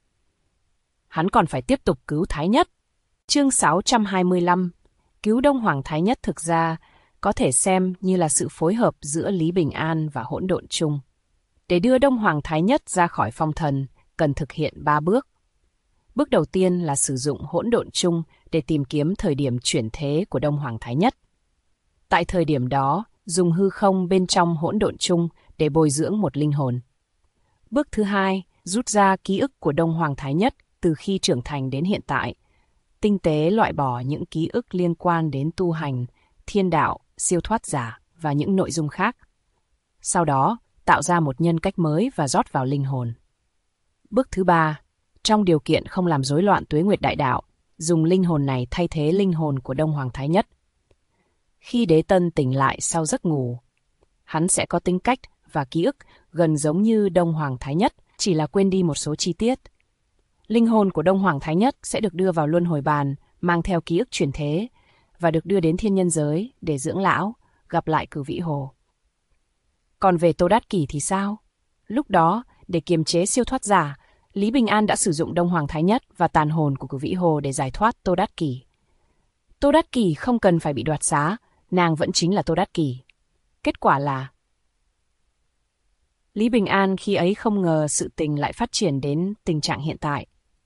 Hắn còn phải tiếp tục cứu Thái Nhất. Chương 625, cứu Đông Hoàng Thái Nhất thực ra có thể xem như là sự phối hợp giữa Lý Bình An và hỗn độn chung. Để đưa Đông Hoàng Thái Nhất ra khỏi phong thần, cần thực hiện 3 bước. Bước đầu tiên là sử dụng hỗn độn chung để tìm kiếm thời điểm chuyển thế của Đông Hoàng Thái Nhất. Tại thời điểm đó, dùng hư không bên trong hỗn độn chung để bồi dưỡng một linh hồn. Bước thứ hai, rút ra ký ức của Đông Hoàng Thái Nhất từ khi trưởng thành đến hiện tại. Tinh tế loại bỏ những ký ức liên quan đến tu hành, thiên đạo, siêu thoát giả và những nội dung khác. Sau đó, tạo ra một nhân cách mới và rót vào linh hồn. Bước thứ ba, trong điều kiện không làm rối loạn tuế nguyệt đại đạo, dùng linh hồn này thay thế linh hồn của Đông Hoàng Thái Nhất. Khi Đế Tân tỉnh lại sau giấc ngủ, hắn sẽ có tính cách và ký ức gần giống như Đông Hoàng Thái Nhất, chỉ là quên đi một số chi tiết. Linh hồn của Đông Hoàng Thái Nhất sẽ được đưa vào luân hồi bàn, mang theo ký ức chuyển thế, và được đưa đến thiên nhân giới để dưỡng lão, gặp lại Cửu Vĩ Hồ. Còn về Tô Đát Kỷ thì sao? Lúc đó, để kiềm chế siêu thoát giả, Lý Bình An đã sử dụng Đông Hoàng Thái Nhất và tàn hồn của Cửu Vĩ Hồ để giải thoát Tô Đát Kỷ. Tô Đát Kỷ không cần phải bị đoạt xá, nàng vẫn chính là Tô Đát Kỷ. Kết quả là Lý Bình An khi ấy không ngờ sự tình lại phát triển đến tình trạng hiện tại.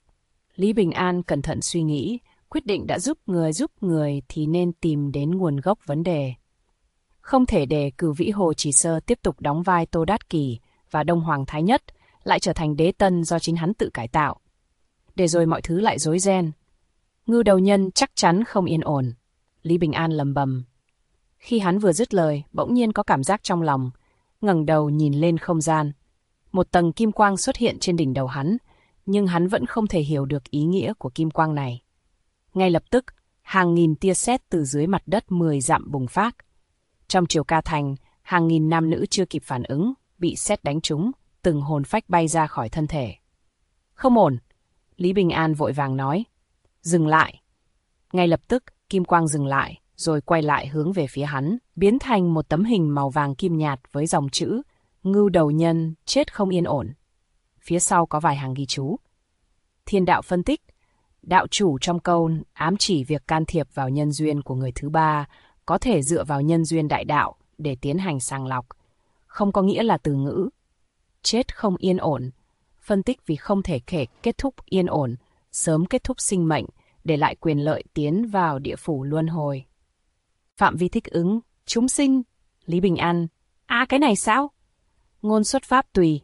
Lý Bình An cẩn thận suy nghĩ, quyết định đã giúp người thì nên tìm đến nguồn gốc vấn đề. Không thể để Cửu Vĩ Hồ Chỉ Sơ tiếp tục đóng vai Tô Đát Kỷ và Đông Hoàng Thái Nhất lại trở thành Đế Tân do chính hắn tự cải tạo. Để rồi mọi thứ lại rối ren. Ngưu Đầu Nhân chắc chắn không yên ổn. Lý Bình An lầm bầm. Khi hắn vừa dứt lời, bỗng nhiên có cảm giác trong lòng, ngẩng đầu nhìn lên không gian. Một tầng kim quang xuất hiện trên đỉnh đầu hắn, nhưng hắn vẫn không thể hiểu được ý nghĩa của kim quang này. Ngay lập tức, hàng nghìn tia sét từ dưới mặt đất 10 dặm bùng phát. Trong Triều Ca Thành, hàng nghìn nam nữ chưa kịp phản ứng, bị sét đánh trúng, từng hồn phách bay ra khỏi thân thể. Không ổn, Lý Bình An vội vàng nói. Dừng lại. Ngay lập tức, kim quang dừng lại, rồi quay lại hướng về phía hắn, biến thành một tấm hình màu vàng kim nhạt với dòng chữ Ngưu Đầu Nhân chết không yên ổn. Phía sau có vài hàng ghi chú. Thiên đạo phân tích, đạo chủ trong câu ám chỉ việc can thiệp vào nhân duyên của người thứ ba có thể dựa vào nhân duyên đại đạo để tiến hành sàng lọc, không có nghĩa là từ ngữ chết không yên ổn. Phân tích vì không thể kết thúc yên ổn, sớm kết thúc sinh mệnh, để lại quyền lợi tiến vào địa phủ luân hồi. Phạm vi thích ứng, chúng sinh, Lý Bình An. Cái này sao? Ngôn xuất pháp tùy.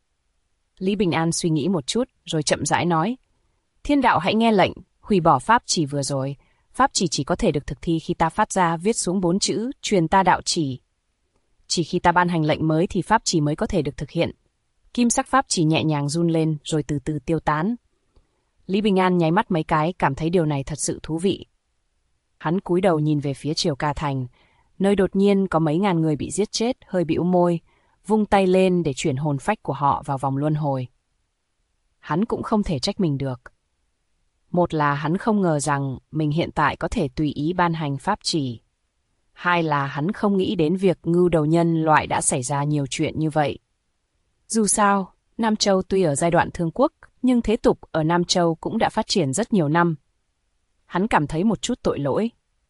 Lý Bình An suy nghĩ một chút, rồi chậm rãi nói. Thiên đạo hãy nghe lệnh, hủy bỏ pháp chỉ vừa rồi. Pháp chỉ có thể được thực thi khi ta phát ra viết xuống 4 chữ, truyền ta đạo chỉ. Chỉ khi ta ban hành lệnh mới thì pháp chỉ mới có thể được thực hiện. Kim sắc pháp chỉ nhẹ nhàng run lên, rồi từ từ tiêu tán. Lý Bình An nháy mắt mấy cái, cảm thấy điều này thật sự thú vị. Hắn cúi đầu nhìn về phía Triều Ca Thành, nơi đột nhiên có mấy ngàn người bị giết chết, hơi bĩu môi, vung tay lên để chuyển hồn phách của họ vào vòng luân hồi. Hắn cũng không thể trách mình được. Một là hắn không ngờ rằng mình hiện tại có thể tùy ý ban hành pháp chỉ. Hai là hắn không nghĩ đến việc ngưu đầu nhân loại đã xảy ra nhiều chuyện như vậy. Dù sao, Nam Châu tuy ở giai đoạn thương quốc, nhưng thế tục ở Nam Châu cũng đã phát triển rất nhiều năm. Hắn cảm thấy một chút tội lỗi.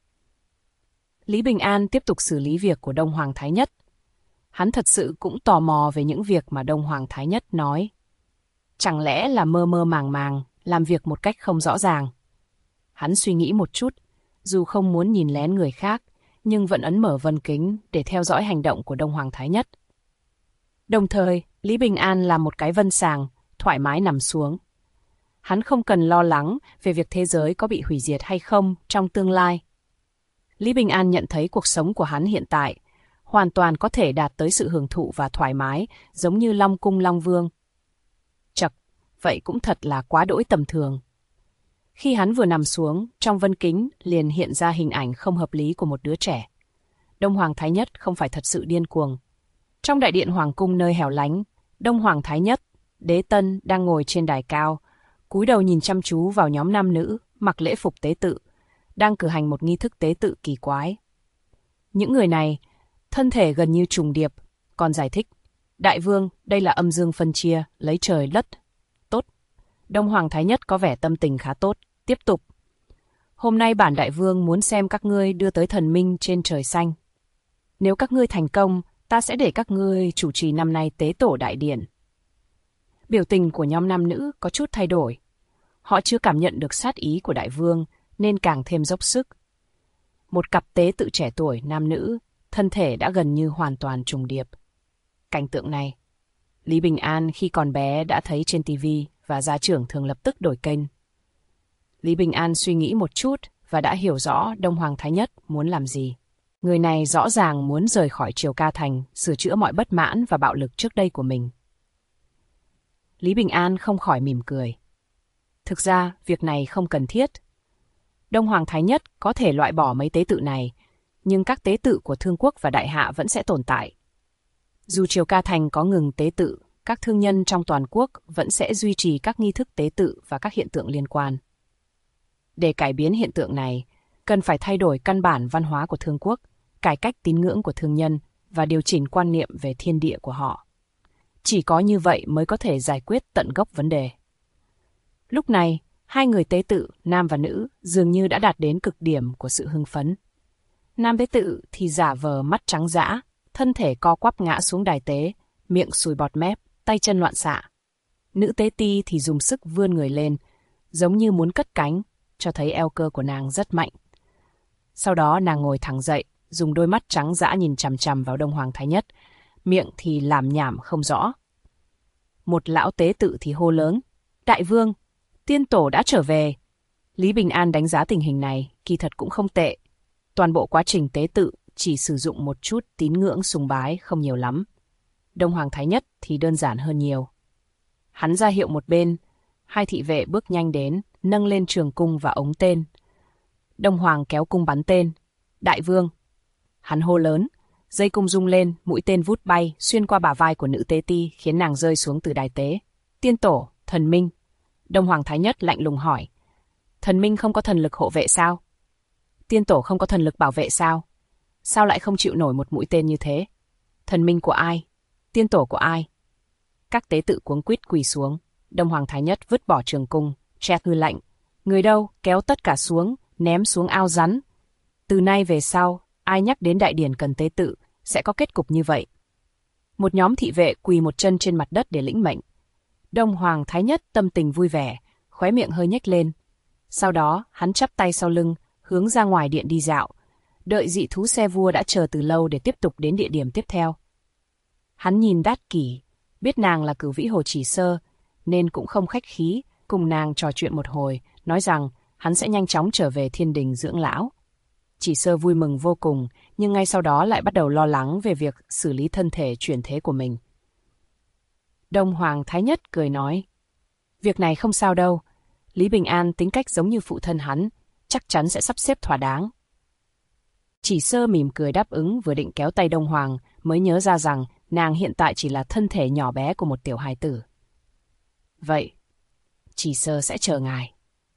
Lý Bình An tiếp tục xử lý việc của Đông Hoàng Thái Nhất. Hắn thật sự cũng tò mò về những việc mà Đông Hoàng Thái Nhất nói. Chẳng lẽ là mơ mơ màng màng, làm việc một cách không rõ ràng? Hắn suy nghĩ một chút, dù không muốn nhìn lén người khác, nhưng vẫn ấn mở vân kính để theo dõi hành động của Đông Hoàng Thái Nhất. Đồng thời, Lý Bình An làm một cái vân sàng, thoải mái nằm xuống. Hắn không cần lo lắng về việc thế giới có bị hủy diệt hay không trong tương lai. Lý Bình An nhận thấy cuộc sống của hắn hiện tại hoàn toàn có thể đạt tới sự hưởng thụ và thoải mái, giống như Long Cung Long Vương. Chậc, vậy cũng thật là quá đỗi tầm thường. Khi hắn vừa nằm xuống, trong vân kính liền hiện ra hình ảnh không hợp lý của một đứa trẻ. Đông Hoàng Thái Nhất không phải thật sự điên cuồng. Trong đại điện hoàng cung nơi hẻo lánh, Đông Hoàng Thái Nhất, Đế Tân đang ngồi trên đài cao, cúi đầu nhìn chăm chú vào nhóm nam nữ mặc lễ phục tế tự, đang cử hành một nghi thức tế tự kỳ quái. Những người này, thân thể gần như trùng điệp, còn giải thích, Đại vương, đây là âm dương phân chia, lấy trời đất. Tốt. Đông Hoàng Thái Nhất có vẻ tâm tình khá tốt, tiếp tục. Hôm nay bản đại vương muốn xem các ngươi đưa tới thần minh trên trời xanh. Nếu các ngươi thành công, ta sẽ để các ngươi chủ trì năm nay tế tổ đại điển. Biểu tình của nhóm nam nữ có chút thay đổi. Họ chưa cảm nhận được sát ý của đại vương, nên càng thêm dốc sức. Một cặp tế tự trẻ tuổi nam nữ, thân thể đã gần như hoàn toàn trùng điệp. Cảnh tượng này, Lý Bình An khi còn bé đã thấy trên TV và gia trưởng thường lập tức đổi kênh. Lý Bình An suy nghĩ một chút và đã hiểu rõ Đông Hoàng Thái Nhất muốn làm gì. Người này rõ ràng muốn rời khỏi Triều Ca Thành, sửa chữa mọi bất mãn và bạo lực trước đây của mình. Lý Bình An không khỏi mỉm cười. Thực ra, việc này không cần thiết. Đông Hoàng Thái Nhất có thể loại bỏ mấy tế tự này, nhưng các tế tự của Thương Quốc và Đại Hạ vẫn sẽ tồn tại. Dù Triều Ca Thành có ngừng tế tự, các thương nhân trong toàn quốc vẫn sẽ duy trì các nghi thức tế tự và các hiện tượng liên quan. Để cải biến hiện tượng này, cần phải thay đổi căn bản văn hóa của Thương Quốc, cải cách tín ngưỡng của thương nhân và điều chỉnh quan niệm về thiên địa của họ. Chỉ có như vậy mới có thể giải quyết tận gốc vấn đề. Lúc này, hai người tế tự, nam và nữ, dường như đã đạt đến cực điểm của sự hưng phấn. Nam tế tự thì giả vờ mắt trắng dã, thân thể co quắp ngã xuống đài tế, miệng sùi bọt mép, tay chân loạn xạ. Nữ tế ti thì dùng sức vươn người lên, giống như muốn cất cánh, cho thấy eo cơ của nàng rất mạnh. Sau đó nàng ngồi thẳng dậy, dùng đôi mắt trắng dã nhìn chằm chằm vào Đông Hoàng Thái Nhất, miệng thì làm nhảm không rõ. Một lão tế tự thì hô lớn, Đại vương, tiên tổ đã trở về. Lý Bình An đánh giá tình hình này, kỳ thật cũng không tệ. Toàn bộ quá trình tế tự chỉ sử dụng một chút tín ngưỡng sùng bái không nhiều lắm. Đông Hoàng Thái Nhất thì đơn giản hơn nhiều. Hắn ra hiệu một bên, hai thị vệ bước nhanh đến, nâng lên trường cung và ống tên. Đông Hoàng kéo cung bắn tên. Đại vương. Hắn hô lớn, dây cung rung lên, mũi tên vút bay, xuyên qua bả vai của nữ tế ti, khiến nàng rơi xuống từ đài tế. Tiên tổ, thần minh. Đông Hoàng Thái Nhất lạnh lùng hỏi. Thần minh không có thần lực hộ vệ sao? Tiên tổ không có thần lực bảo vệ sao? Sao lại không chịu nổi một mũi tên như thế? Thần minh của ai? Tiên tổ của ai? Các tế tự cuống quýt quỳ xuống. Đông Hoàng Thái Nhất vứt bỏ trường cung, trét hư lạnh. Người đâu, kéo tất cả xuống, ném xuống ao rắn. Từ nay về sau, ai nhắc đến đại điển cần tế tự, sẽ có kết cục như vậy. Một nhóm thị vệ quỳ một chân trên mặt đất để lĩnh mệnh. Đông Hoàng Thái Nhất tâm tình vui vẻ, khóe miệng hơi nhếch lên. Sau đó, hắn chắp tay sau lưng, hướng ra ngoài điện đi dạo, đợi dị thú xe vua đã chờ từ lâu để tiếp tục đến địa điểm tiếp theo. Hắn nhìn Đát Kỷ, biết nàng là Cửu Vĩ Hồ Chỉ Sơ, nên cũng không khách khí, cùng nàng trò chuyện một hồi, nói rằng hắn sẽ nhanh chóng trở về thiên đình dưỡng lão. Chỉ Sơ vui mừng vô cùng, nhưng ngay sau đó lại bắt đầu lo lắng về việc xử lý thân thể chuyển thế của mình. Đông Hoàng Thái Nhất cười nói, việc này không sao đâu, Lý Bình An tính cách giống như phụ thân hắn, chắc chắn sẽ sắp xếp thỏa đáng. Chỉ Sơ mỉm cười đáp ứng, vừa định kéo tay Đông Hoàng, mới nhớ ra rằng nàng hiện tại chỉ là thân thể nhỏ bé của một tiểu hài tử. Vậy, Chỉ Sơ sẽ chờ ngài.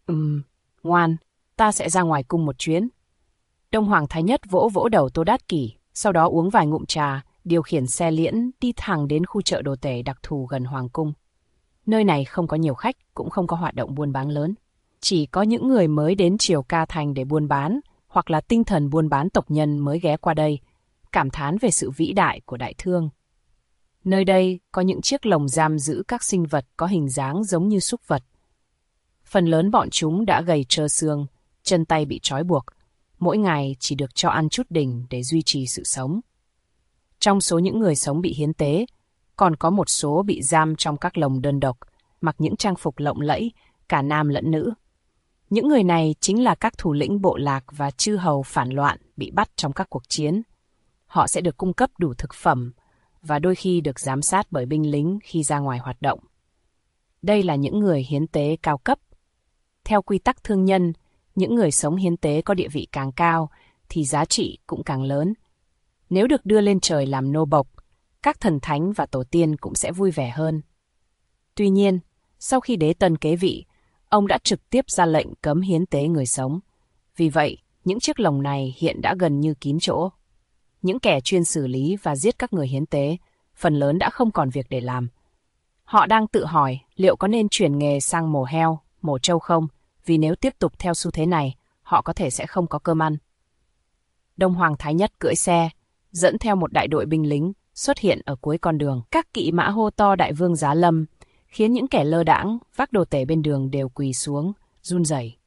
Ngoan, ta sẽ ra ngoài cung một chuyến. Đông Hoàng Thái Nhất vỗ vỗ đầu Tô Đát Kỷ, sau đó uống vài ngụm trà, điều khiển xe liễn đi thẳng đến khu chợ đồ tể đặc thù gần Hoàng cung. Nơi này không có nhiều khách, cũng không có hoạt động buôn bán lớn. Chỉ có những người mới đến Triều Ca Thành để buôn bán, hoặc là tinh thần buôn bán tộc nhân mới ghé qua đây, cảm thán về sự vĩ đại của đại thương. Nơi đây có những chiếc lồng giam giữ các sinh vật có hình dáng giống như súc vật. Phần lớn bọn chúng đã gầy trơ xương, chân tay bị trói buộc, mỗi ngày chỉ được cho ăn chút đỉnh để duy trì sự sống. Trong số những người sống bị hiến tế, còn có một số bị giam trong các lồng đơn độc, mặc những trang phục lộng lẫy, cả nam lẫn nữ. Những người này chính là các thủ lĩnh bộ lạc và chư hầu phản loạn bị bắt trong các cuộc chiến. Họ sẽ được cung cấp đủ thực phẩm và đôi khi được giám sát bởi binh lính khi ra ngoài hoạt động. Đây là những người hiến tế cao cấp. Theo quy tắc thương nhân, những người sống hiến tế có địa vị càng cao thì giá trị cũng càng lớn. Nếu được đưa lên trời làm nô bộc, các thần thánh và tổ tiên cũng sẽ vui vẻ hơn. Tuy nhiên, sau khi đế tân kế vị, ông đã trực tiếp ra lệnh cấm hiến tế người sống. Vì vậy, những chiếc lồng này hiện đã gần như kín chỗ. Những kẻ chuyên xử lý và giết các người hiến tế, phần lớn đã không còn việc để làm. Họ đang tự hỏi liệu có nên chuyển nghề sang mổ heo, mổ trâu không, vì nếu tiếp tục theo xu thế này, họ có thể sẽ không có cơm ăn. Đông Hoàng Thái Nhất cưỡi xe, dẫn theo một đại đội binh lính, xuất hiện ở cuối con đường. Các kỵ mã hô to đại vương giá lâm, khiến những kẻ lơ đãng vác đồ tể bên đường đều quỳ xuống, run rẩy.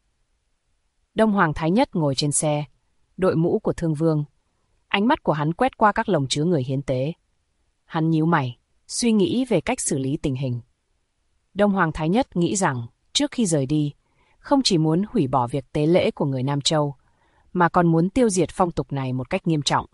Đông Hoàng Thái Nhất ngồi trên xe, đội mũ của thương vương. Ánh mắt của hắn quét qua các lồng chứa người hiến tế. Hắn nhíu mày, suy nghĩ về cách xử lý tình hình. Đông Hoàng Thái Nhất nghĩ rằng, trước khi rời đi, không chỉ muốn hủy bỏ việc tế lễ của người Nam Châu, mà còn muốn tiêu diệt phong tục này một cách nghiêm trọng.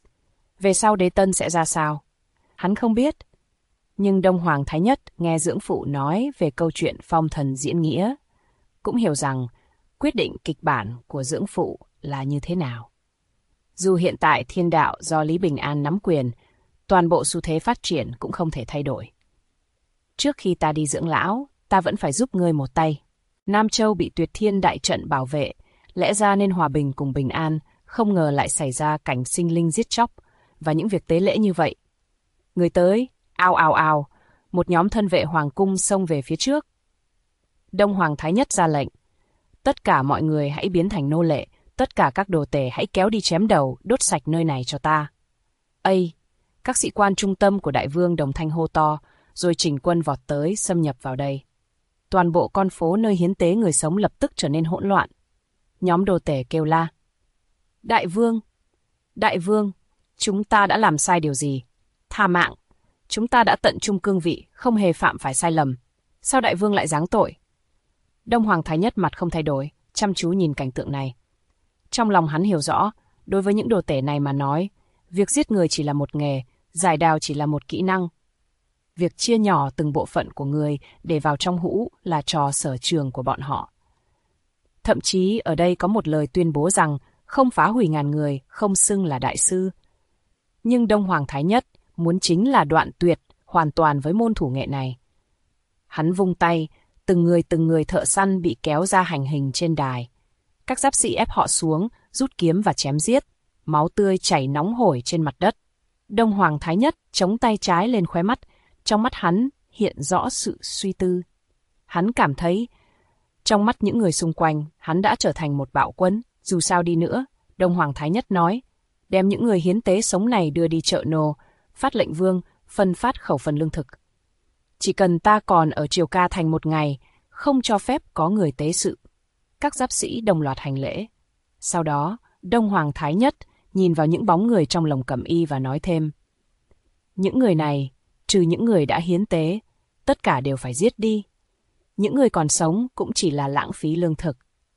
Về sau đế tân sẽ ra sao? Hắn không biết. Nhưng Đông Hoàng Thái Nhất nghe dưỡng phụ nói về câu chuyện phong thần diễn nghĩa, cũng hiểu rằng quyết định kịch bản của dưỡng phụ là như thế nào. Dù hiện tại thiên đạo do Lý Bình An nắm quyền, toàn bộ xu thế phát triển cũng không thể thay đổi. Trước khi ta đi dưỡng lão, ta vẫn phải giúp ngươi một tay. Nam Châu bị Tuyệt Thiên đại trận bảo vệ, lẽ ra nên hòa bình cùng bình an, không ngờ lại xảy ra cảnh sinh linh giết chóc và những việc tế lễ như vậy. Người tới, ào ào ào, một nhóm thân vệ hoàng cung xông về phía trước. Đông Hoàng Thái Nhất ra lệnh, tất cả mọi người hãy biến thành nô lệ, tất cả các đồ tể hãy kéo đi chém đầu, đốt sạch nơi này cho ta. Ây! Các sĩ quan trung tâm của đại vương đồng thanh hô to, rồi chỉnh quân vọt tới, xâm nhập vào đây. Toàn bộ con phố nơi hiến tế người sống lập tức trở nên hỗn loạn. Nhóm đồ tể kêu la. Đại vương, chúng ta đã làm sai điều gì? Tha mạng, chúng ta đã tận trung cương vị, không hề phạm phải sai lầm. Sao đại vương lại giáng tội? Đông Hoàng Thái Nhất mặt không thay đổi, chăm chú nhìn cảnh tượng này. Trong lòng hắn hiểu rõ, đối với những đồ tể này mà nói, việc giết người chỉ là một nghề, giải đào chỉ là một kỹ năng. Việc chia nhỏ từng bộ phận của người để vào trong hũ là trò sở trường của bọn họ. Thậm chí ở đây có một lời tuyên bố rằng không phá hủy ngàn người, không xưng là đại sư. Nhưng Đông Hoàng Thái Nhất muốn chính là đoạn tuyệt hoàn toàn với môn thủ nghệ này. Hắn vung tay, từng người thợ săn bị kéo ra hành hình trên đài. Các giáp sĩ ép họ xuống, rút kiếm và chém giết. Máu tươi chảy nóng hổi trên mặt đất. Đông Hoàng Thái Nhất chống tay trái lên khóe mắt, trong mắt hắn hiện rõ sự suy tư. Hắn cảm thấy, trong mắt những người xung quanh, hắn đã trở thành một bạo quân. Dù sao đi nữa, Đông Hoàng Thái Nhất nói, đem những người hiến tế sống này đưa đi chợ nô, phát lệnh vương, phân phát khẩu phần lương thực. Chỉ cần ta còn ở Triều Ca Thành một ngày, không cho phép có người tế sự. Các giáp sĩ đồng loạt hành lễ. Sau đó, Đông Hoàng Thái Nhất nhìn vào những bóng người trong lồng cẩm y và nói thêm. Những người này, trừ những người đã hiến tế, tất cả đều phải giết đi. Những người còn sống cũng chỉ là lãng phí lương thực.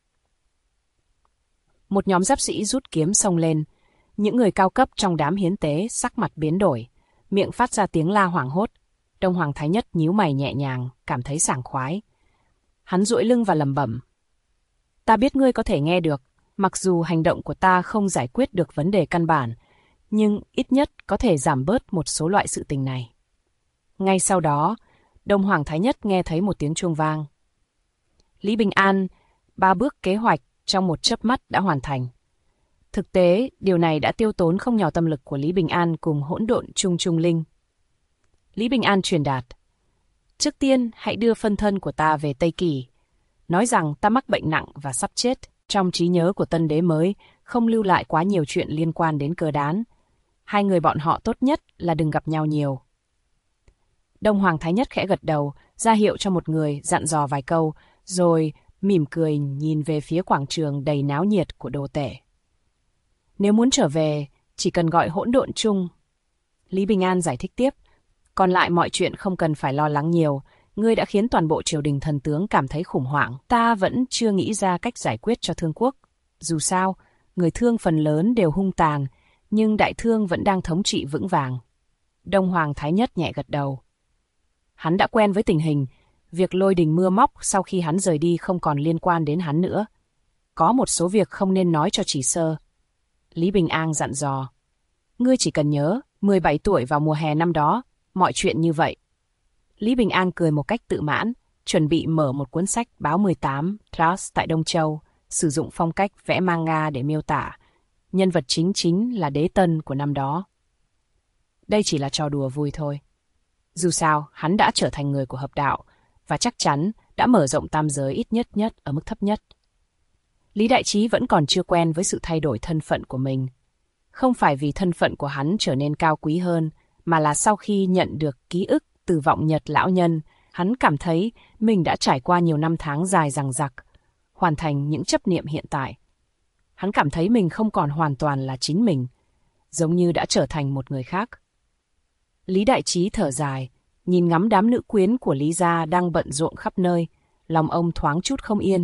Một nhóm giáp sĩ rút kiếm xông lên. Những người cao cấp trong đám hiến tế sắc mặt biến đổi, miệng phát ra tiếng la hoảng hốt. Đông Hoàng Thái Nhất nhíu mày nhẹ nhàng, cảm thấy sảng khoái. Hắn duỗi lưng và lẩm bẩm. Ta biết ngươi có thể nghe được, mặc dù hành động của ta không giải quyết được vấn đề căn bản, nhưng ít nhất có thể giảm bớt một số loại sự tình này. Ngay sau đó, Đông Hoàng Thái Nhất nghe thấy một tiếng chuông vang. Lý Bình An, 3 bước kế hoạch trong một chớp mắt đã hoàn thành. Thực tế, điều này đã tiêu tốn không nhỏ tâm lực của Lý Bình An cùng hỗn độn Trung Trung Linh. Lý Bình An truyền đạt: trước tiên, hãy đưa phân thân của ta về Tây Kỳ. Nói rằng ta mắc bệnh nặng và sắp chết. Trong trí nhớ của tân đế mới, không lưu lại quá nhiều chuyện liên quan đến Cơ Đán. Hai người bọn họ tốt nhất là đừng gặp nhau nhiều. Đông Hoàng Thái Nhất khẽ gật đầu, ra hiệu cho một người, dặn dò vài câu, rồi mỉm cười nhìn về phía quảng trường đầy náo nhiệt của đồ tể. Nếu muốn trở về, chỉ cần gọi hỗn độn chung. Lý Bình An giải thích tiếp. Còn lại mọi chuyện không cần phải lo lắng nhiều. Ngươi đã khiến toàn bộ triều đình thần tướng cảm thấy khủng hoảng. Ta vẫn chưa nghĩ ra cách giải quyết cho Thương quốc. Dù sao, người Thương phần lớn đều hung tàn, nhưng Đại Thương vẫn đang thống trị vững vàng. Đông Hoàng Thái Nhất nhẹ gật đầu. Hắn đã quen với tình hình. Việc lôi đình mưa móc sau khi hắn rời đi không còn liên quan đến hắn nữa. Có một số việc không nên nói cho Chỉ Sơ. Lý Bình An dặn dò. Ngươi chỉ cần nhớ, 17 tuổi vào mùa hè năm đó, mọi chuyện như vậy. Lý Bình An cười một cách tự mãn, chuẩn bị mở một cuốn sách báo 18 Plus tại Đông Châu, sử dụng phong cách vẽ manga để miêu tả. Nhân vật chính là đế tân của năm đó. Đây chỉ là trò đùa vui thôi. Dù sao, hắn đã trở thành người của hợp đạo, và chắc chắn đã mở rộng tam giới ít nhất ở mức thấp nhất. Lý Đại Trí vẫn còn chưa quen với sự thay đổi thân phận của mình. Không phải vì thân phận của hắn trở nên cao quý hơn, mà là sau khi nhận được ký ức từ vọng nhật lão nhân, hắn cảm thấy mình đã trải qua nhiều năm tháng dài dằng dặc, hoàn thành những chấp niệm hiện tại. Hắn cảm thấy mình không còn hoàn toàn là chính mình, giống như đã trở thành một người khác. Lý Đại Trí thở dài, nhìn ngắm đám nữ quyến của Lý gia đang bận rộn khắp nơi, lòng ông thoáng chút không yên.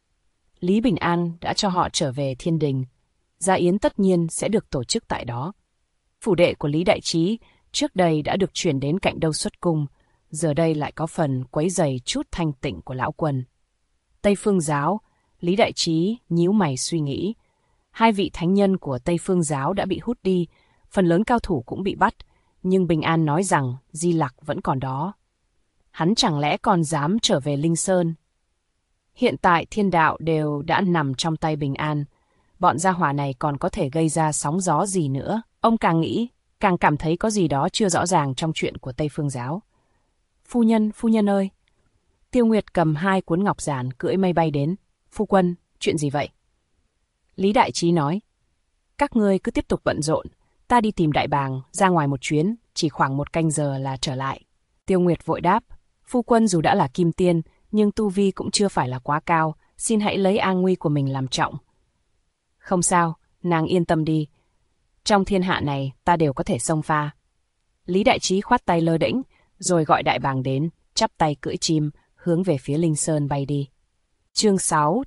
Lý Bình An đã cho họ trở về thiên đình, gia yến tất nhiên sẽ được tổ chức tại đó. Phủ đệ của Lý Đại Trí trước đây đã được chuyển đến cạnh Đâu Xuất Cung, giờ đây lại có phần quấy rầy chút thanh tịnh của lão quân. Tây Phương Giáo, Lý Đại Trí nhíu mày suy nghĩ. Hai vị thánh nhân của Tây Phương Giáo đã bị hút đi, phần lớn cao thủ cũng bị bắt, nhưng Bình An nói rằng Di Lặc vẫn còn đó. Hắn chẳng lẽ còn dám trở về Linh Sơn? Hiện tại thiên đạo đều đã nằm trong tay Bình An. Bọn gia hỏa này còn có thể gây ra sóng gió gì nữa? Ông càng nghĩ, càng cảm thấy có gì đó chưa rõ ràng trong chuyện của Tây Phương Giáo. Phu nhân ơi! Tiêu Nguyệt cầm 2 cuốn ngọc giản cưỡi mây bay đến. Phu quân, chuyện gì vậy? Lý Đại Trí nói. Các ngươi cứ tiếp tục bận rộn. Ta đi tìm Đại Bàng, ra ngoài một chuyến, chỉ khoảng 1 canh giờ là trở lại. Tiêu Nguyệt vội đáp. Phu quân dù đã là kim tiên, nhưng tu vi cũng chưa phải là quá cao. Xin hãy lấy an nguy của mình làm trọng. Không sao, nàng yên tâm đi. Trong thiên hạ này, ta đều có thể xông pha. Lý Đại Trí khoát tay lơ đễnh, rồi gọi Đại Bàng đến, chắp tay cưỡi chim, hướng về phía Linh Sơn bay đi. Chương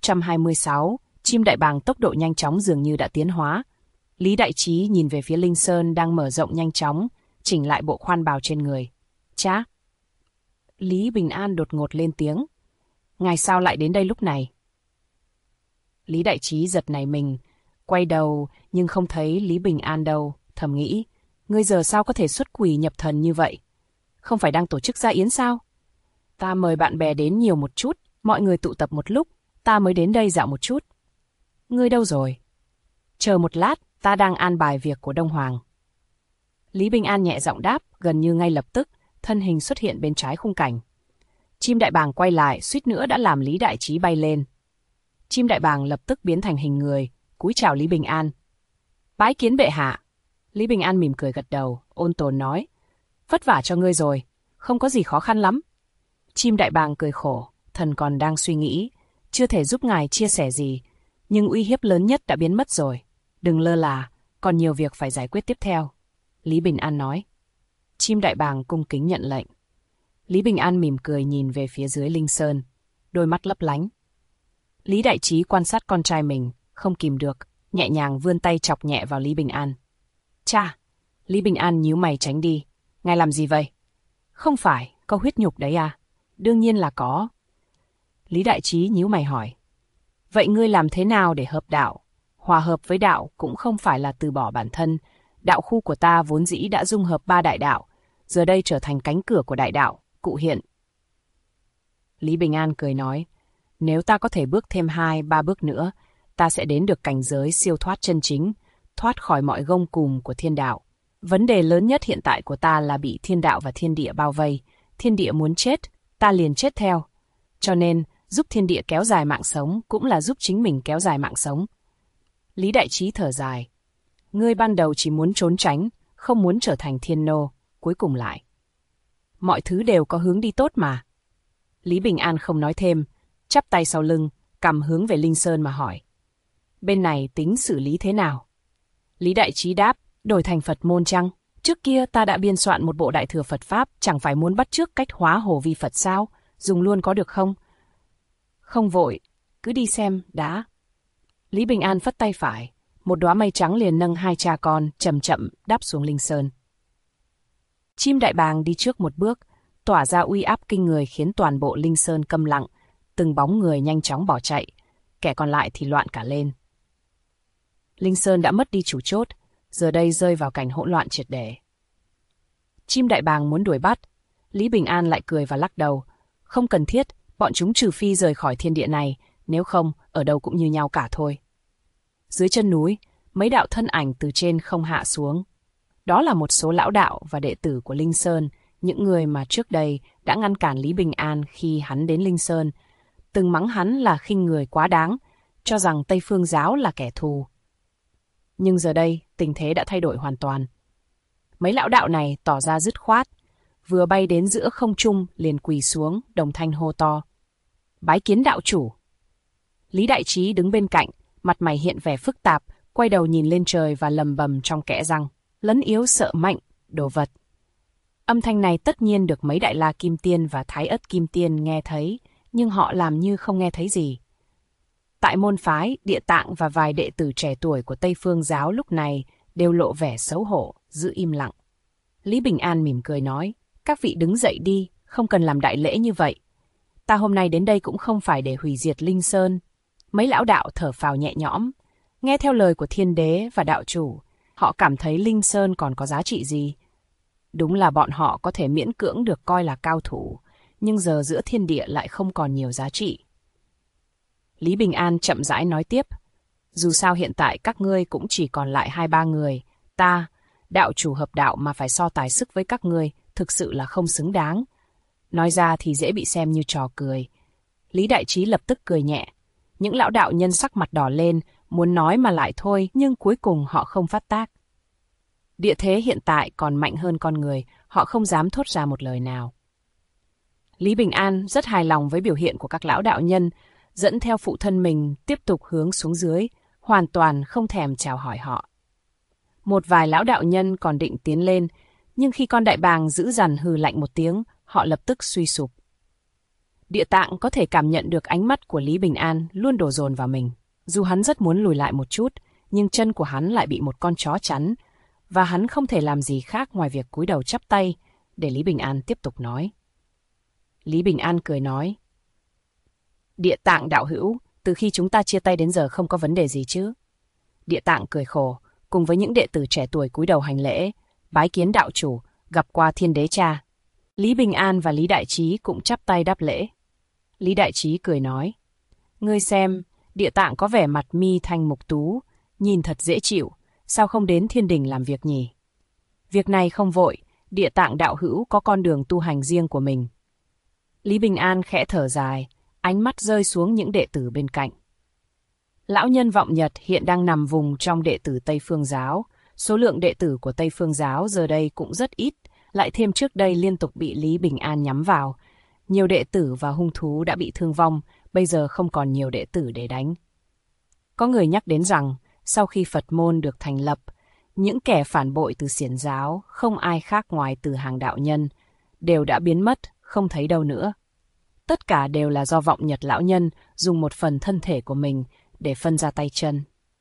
626, chim Đại Bàng tốc độ nhanh chóng dường như đã tiến hóa. Lý Đại Trí nhìn về phía Linh Sơn đang mở rộng nhanh chóng, chỉnh lại bộ khoan bào trên người. Chá! Lý Bình An đột ngột lên tiếng. Ngài sao lại đến đây lúc này? Lý Đại Trí giật nảy mình, quay đầu nhưng không thấy Lý Bình An đâu, thầm nghĩ. Ngươi giờ sao có thể xuất quỷ nhập thần như vậy? Không phải đang tổ chức gia yến sao? Ta mời bạn bè đến nhiều một chút, mọi người tụ tập một lúc, ta mới đến đây dạo một chút. Ngươi đâu rồi? Chờ một lát, ta đang an bài việc của Đông Hoàng. Lý Bình An nhẹ giọng đáp, gần như ngay lập tức, thân hình xuất hiện bên trái khung cảnh. Chim Đại Bàng quay lại, suýt nữa đã làm Lý Đại Trí bay lên. Chim Đại Bàng lập tức biến thành hình người, cúi chào Lý Bình An. Bái kiến bệ hạ. Lý Bình An mỉm cười gật đầu, ôn tồn nói. Vất vả cho ngươi rồi, không có gì khó khăn lắm. Chim Đại Bàng cười khổ, thần còn đang suy nghĩ, chưa thể giúp ngài chia sẻ gì, nhưng uy hiếp lớn nhất đã biến mất rồi. Đừng lơ là, còn nhiều việc phải giải quyết tiếp theo. Lý Bình An nói. Chim Đại Bàng cung kính nhận lệnh. Lý Bình An mỉm cười nhìn về phía dưới Linh Sơn, đôi mắt lấp lánh. Lý Đại Trí quan sát con trai mình, không kìm được, nhẹ nhàng vươn tay chọc nhẹ vào Lý Bình An. Cha! Lý Bình An nhíu mày tránh đi. Ngài làm gì vậy? Không phải, có huyết nhục đấy à? Đương nhiên là có. Lý Đại Trí nhíu mày hỏi. Vậy ngươi làm thế nào để hợp đạo? Hòa hợp với đạo cũng không phải là từ bỏ bản thân. Đạo khu của ta vốn dĩ đã dung hợp 3 đại đạo, giờ đây trở thành cánh cửa của đại đạo, cụ hiện. Lý Bình An cười nói. Nếu ta có thể bước thêm 2-3 bước nữa, ta sẽ đến được cảnh giới siêu thoát chân chính, thoát khỏi mọi gông cùm của thiên đạo. Vấn đề lớn nhất hiện tại của ta là bị thiên đạo và thiên địa bao vây. Thiên địa muốn chết, ta liền chết theo. Cho nên, giúp thiên địa kéo dài mạng sống cũng là giúp chính mình kéo dài mạng sống. Lý Đại Trí thở dài. Ngươi ban đầu chỉ muốn trốn tránh, không muốn trở thành thiên nô, cuối cùng lại. Mọi thứ đều có hướng đi tốt mà. Lý Bình An không nói thêm, chắp tay sau lưng, cầm hướng về Linh Sơn mà hỏi. Bên này tính xử lý thế nào? Lý Đại Trí đáp, đổi thành Phật môn chăng? Trước kia ta đã biên soạn một bộ đại thừa Phật Pháp, chẳng phải muốn bắt chước cách hóa Hồ Vi Phật sao? Dùng luôn có được không? Không vội, cứ đi xem, đã. Lý Bình An phất tay phải, một đóa mây trắng liền nâng 2 cha con, chậm chậm đáp xuống Linh Sơn. Chim đại bàng đi trước một bước, tỏa ra uy áp kinh người khiến toàn bộ Linh Sơn câm lặng, từng bóng người nhanh chóng bỏ chạy, kẻ còn lại thì loạn cả lên. Linh Sơn đã mất đi chủ chốt, giờ đây rơi vào cảnh hỗn loạn triệt để. Chim đại bàng muốn đuổi bắt, Lý Bình An lại cười và lắc đầu. Không cần thiết, bọn chúng trừ phi rời khỏi thiên địa này, nếu không, ở đâu cũng như nhau cả thôi. Dưới chân núi, mấy đạo thân ảnh từ trên không hạ xuống. Đó là một số lão đạo và đệ tử của Linh Sơn, những người mà trước đây đã ngăn cản Lý Bình An khi hắn đến Linh Sơn, từng mắng hắn là khinh người quá đáng, cho rằng Tây Phương Giáo là kẻ thù. Nhưng giờ đây, tình thế đã thay đổi hoàn toàn. Mấy lão đạo này tỏ ra dứt khoát, vừa bay đến giữa không trung liền quỳ xuống, đồng thanh hô to. Bái kiến đạo chủ. Lý Đại Trí đứng bên cạnh, mặt mày hiện vẻ phức tạp, quay đầu nhìn lên trời và lầm bầm trong kẽ răng. Lấn yếu sợ mạnh, đồ vật. Âm thanh này tất nhiên được mấy Đại La Kim Tiên và Thái Ất Kim Tiên nghe thấy, nhưng họ làm như không nghe thấy gì. Tại môn phái, Địa Tạng và vài đệ tử trẻ tuổi của Tây Phương Giáo lúc này đều lộ vẻ xấu hổ, giữ im lặng. Lý Bình An mỉm cười nói, các vị đứng dậy đi, không cần làm đại lễ như vậy. Ta hôm nay đến đây cũng không phải để hủy diệt Linh Sơn. Mấy lão đạo thở phào nhẹ nhõm, nghe theo lời của Thiên Đế và đạo chủ, họ cảm thấy Linh Sơn còn có giá trị gì. Đúng là bọn họ có thể miễn cưỡng được coi là cao thủ, nhưng giờ giữa thiên địa lại không còn nhiều giá trị. Lý Bình An chậm rãi nói tiếp, dù sao hiện tại các ngươi cũng chỉ còn lại 2-3 người, ta, đạo chủ hợp đạo mà phải so tài sức với các ngươi, thực sự là không xứng đáng. Nói ra thì dễ bị xem như trò cười. Lý Đại Trí lập tức cười nhẹ. Những lão đạo nhân sắc mặt đỏ lên, muốn nói mà lại thôi, nhưng cuối cùng họ không phát tác. Địa thế hiện tại còn mạnh hơn con người, họ không dám thốt ra một lời nào. Lý Bình An rất hài lòng với biểu hiện của các lão đạo nhân, dẫn theo phụ thân mình tiếp tục hướng xuống dưới, hoàn toàn không thèm chào hỏi họ. Một vài lão đạo nhân còn định tiến lên, nhưng khi con đại bàng dữ dằn hừ lạnh một tiếng, họ lập tức suy sụp. Địa Tạng có thể cảm nhận được ánh mắt của Lý Bình An luôn đổ dồn vào mình. Dù hắn rất muốn lùi lại một chút, nhưng chân của hắn lại bị một con chó chắn, và hắn không thể làm gì khác ngoài việc cúi đầu chắp tay, để Lý Bình An tiếp tục nói. Lý Bình An cười nói, Địa Tạng đạo hữu, từ khi chúng ta chia tay đến giờ không có vấn đề gì chứ? Địa Tạng cười khổ, cùng với những đệ tử trẻ tuổi cúi đầu hành lễ, bái kiến đạo chủ, gặp qua Thiên Đế cha. Lý Bình An và Lý Đại Trí cũng chắp tay đáp lễ. Lý Đại Trí cười nói, ngươi xem, Địa Tạng có vẻ mặt mi thanh mục tú, nhìn thật dễ chịu, sao không đến thiên đình làm việc nhỉ? Việc này không vội, Địa Tạng đạo hữu có con đường tu hành riêng của mình. Lý Bình An khẽ thở dài, ánh mắt rơi xuống những đệ tử bên cạnh. Lão nhân Vọng Nhật hiện đang nằm vùng trong đệ tử Tây Phương Giáo. Số lượng đệ tử của Tây Phương Giáo giờ đây cũng rất ít, lại thêm trước đây liên tục bị Lý Bình An nhắm vào. Nhiều đệ tử và hung thú đã bị thương vong, bây giờ không còn nhiều đệ tử để đánh. Có người nhắc đến rằng, sau khi Phật môn được thành lập, những kẻ phản bội từ xiển giáo, không ai khác ngoài từ hàng đạo nhân, đều đã biến mất, không thấy đâu nữa. Tất cả đều là do Vọng Nhật lão nhân dùng một phần thân thể của mình để phân ra tay chân.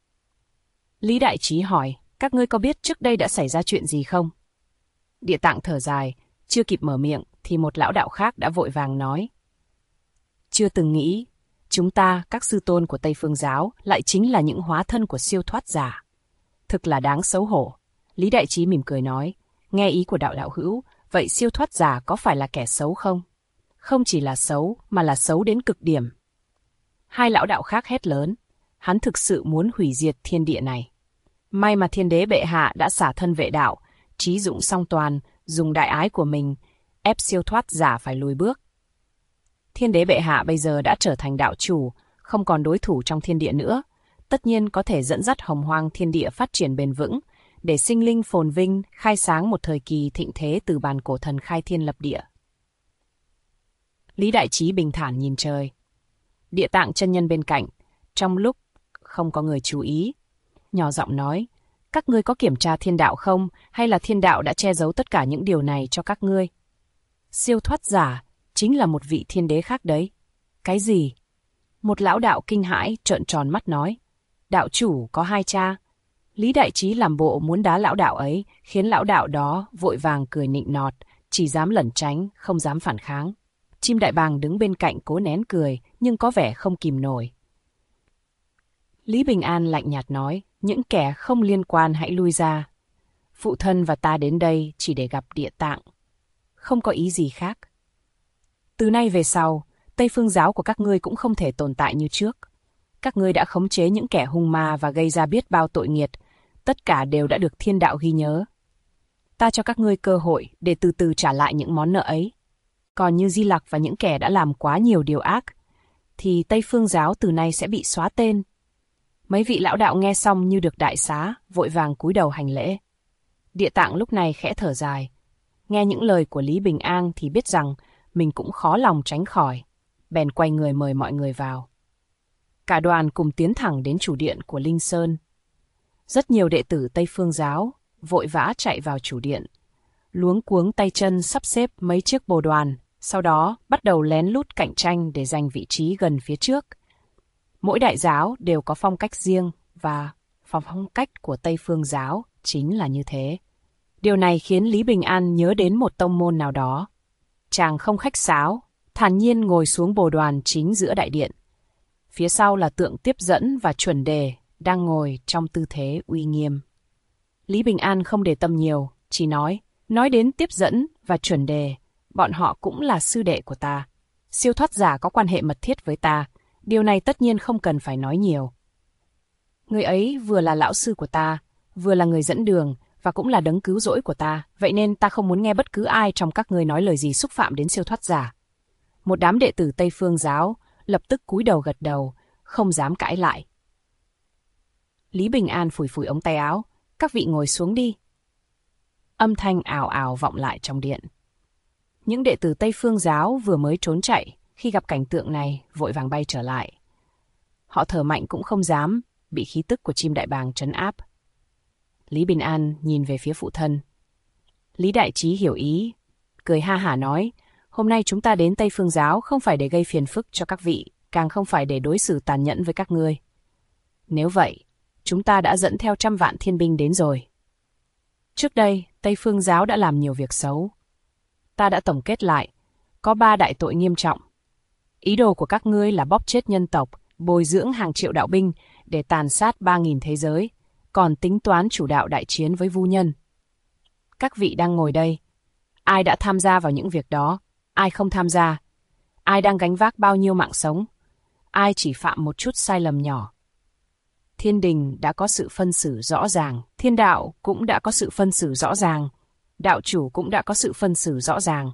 Lý Đại Trí hỏi, các ngươi có biết trước đây đã xảy ra chuyện gì không? Địa Tạng thở dài, chưa kịp mở miệng thì một lão đạo khác đã vội vàng nói. Chưa từng nghĩ, chúng ta, các sư tôn của Tây Phương Giáo, lại chính là những hóa thân của siêu thoát giả. Thực là đáng xấu hổ. Lý Đại Trí mỉm cười nói, nghe ý của đạo hữu, vậy siêu thoát giả có phải là kẻ xấu không? Không chỉ là xấu, mà là xấu đến cực điểm. Hai lão đạo khác hét lớn. Hắn thực sự muốn hủy diệt thiên địa này. May mà thiên đế bệ hạ đã xả thân vệ đạo, trí dụng song toàn, dùng đại ái của mình, ép siêu thoát giả phải lùi bước. Thiên đế bệ hạ bây giờ đã trở thành đạo chủ, không còn đối thủ trong thiên địa nữa, tất nhiên có thể dẫn dắt hồng hoang thiên địa phát triển bền vững, để sinh linh phồn vinh, khai sáng một thời kỳ thịnh thế từ bàn cổ thần khai thiên lập địa. Lý Đại Trí bình thản nhìn trời. Địa Tạng chân nhân bên cạnh, trong lúc không có người chú ý, nhỏ giọng nói, các ngươi có kiểm tra thiên đạo không, hay là thiên đạo đã che giấu tất cả những điều này cho các ngươi? Siêu thoát giả chính là một vị thiên đế khác đấy. Cái gì? Một lão đạo kinh hãi trợn tròn mắt nói, đạo chủ có hai cha. Lý Đại Trí làm bộ muốn đá lão đạo ấy, khiến lão đạo đó vội vàng cười nịnh nọt, chỉ dám lẩn tránh, không dám phản kháng. Chim đại bàng đứng bên cạnh cố nén cười, nhưng có vẻ không kìm nổi. Lý Bình An lạnh nhạt nói, những kẻ không liên quan hãy lui ra. Phụ thân và ta đến đây chỉ để gặp Địa Tạng. Không có ý gì khác. Từ nay về sau, Tây Phương giáo của các ngươi cũng không thể tồn tại như trước. Các ngươi đã khống chế những kẻ hung ma và gây ra biết bao tội nghiệt. Tất cả đều đã được thiên đạo ghi nhớ. Ta cho các ngươi cơ hội để từ từ trả lại những món nợ ấy. Còn như Di Lặc và những kẻ đã làm quá nhiều điều ác, thì Tây Phương giáo từ nay sẽ bị xóa tên. Mấy vị lão đạo nghe xong như được đại xá, vội vàng cúi đầu hành lễ. Địa Tạng lúc này khẽ thở dài. Nghe những lời của Lý Bình An thì biết rằng mình cũng khó lòng tránh khỏi. Bèn quay người mời mọi người vào. Cả đoàn cùng tiến thẳng đến chủ điện của Linh Sơn. Rất nhiều đệ tử Tây Phương giáo vội vã chạy vào chủ điện, luống cuống tay chân sắp xếp mấy chiếc bồ đoàn, sau đó bắt đầu lén lút cạnh tranh để giành vị trí gần phía trước. Mỗi đại giáo đều có phong cách riêng và phong cách của Tây Phương giáo chính là như thế. Điều này khiến Lý Bình An nhớ đến một tông môn nào đó. Chàng không khách sáo, thản nhiên ngồi xuống bồ đoàn chính giữa đại điện. Phía sau là tượng tiếp dẫn và chuẩn đề đang ngồi trong tư thế uy nghiêm. Lý Bình An không để tâm nhiều, chỉ nói đến tiếp dẫn và chuẩn đề, bọn họ cũng là sư đệ của ta. Siêu thoát giả có quan hệ mật thiết với ta, điều này tất nhiên không cần phải nói nhiều. Người ấy vừa là lão sư của ta, vừa là người dẫn đường và cũng là đấng cứu rỗi của ta, vậy nên ta không muốn nghe bất cứ ai trong các ngươi nói lời gì xúc phạm đến siêu thoát giả. Một đám đệ tử Tây Phương giáo lập tức cúi đầu gật đầu, không dám cãi lại. Lý Bình An phủi phủi ống tay áo, các vị ngồi xuống đi. Âm thanh ào ào vọng lại trong điện. Những đệ tử Tây Phương giáo vừa mới trốn chạy, khi gặp cảnh tượng này vội vàng bay trở lại. Họ thở mạnh cũng không dám, bị khí tức của chim đại bàng trấn áp. Lý Bình An nhìn về phía phụ thân. Lý Đại Trí hiểu ý, cười ha hả nói, hôm nay chúng ta đến Tây Phương giáo không phải để gây phiền phức cho các vị, càng không phải để đối xử tàn nhẫn với các ngươi. Nếu vậy, chúng ta đã dẫn theo 100 vạn thiên binh đến rồi. Trước đây, Tây Phương giáo đã làm nhiều việc xấu. Ta đã tổng kết lại, có 3 đại tội nghiêm trọng. Ý đồ của các ngươi là bóp chết nhân tộc, bồi dưỡng hàng triệu đạo binh để tàn sát 3.000 thế giới, còn tính toán chủ đạo đại chiến với vu nhân. Các vị đang ngồi đây, ai đã tham gia vào những việc đó, ai không tham gia, ai đang gánh vác bao nhiêu mạng sống, ai chỉ phạm một chút sai lầm nhỏ. Thiên đình đã có sự phân xử rõ ràng, thiên đạo cũng đã có sự phân xử rõ ràng, đạo chủ cũng đã có sự phân xử rõ ràng.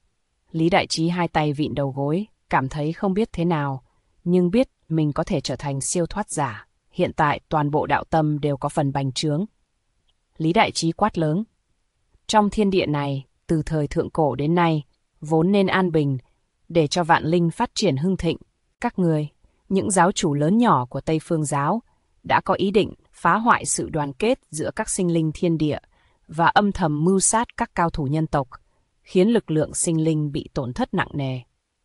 Lý Đại Trí hai tay vịn đầu gối, cảm thấy không biết thế nào, nhưng biết mình có thể trở thành siêu thoát giả. Hiện tại toàn bộ đạo tâm đều có phần bành trướng. Lý Đại Trí quát lớn. Trong thiên địa này, từ thời thượng cổ đến nay, vốn nên an bình, để cho vạn linh phát triển hưng thịnh. Các người, những giáo chủ lớn nhỏ của Tây Phương giáo, đã có ý định phá hoại sự đoàn kết giữa các sinh linh thiên địa và âm thầm mưu sát các cao thủ nhân tộc, khiến lực lượng sinh linh bị tổn thất nặng nề.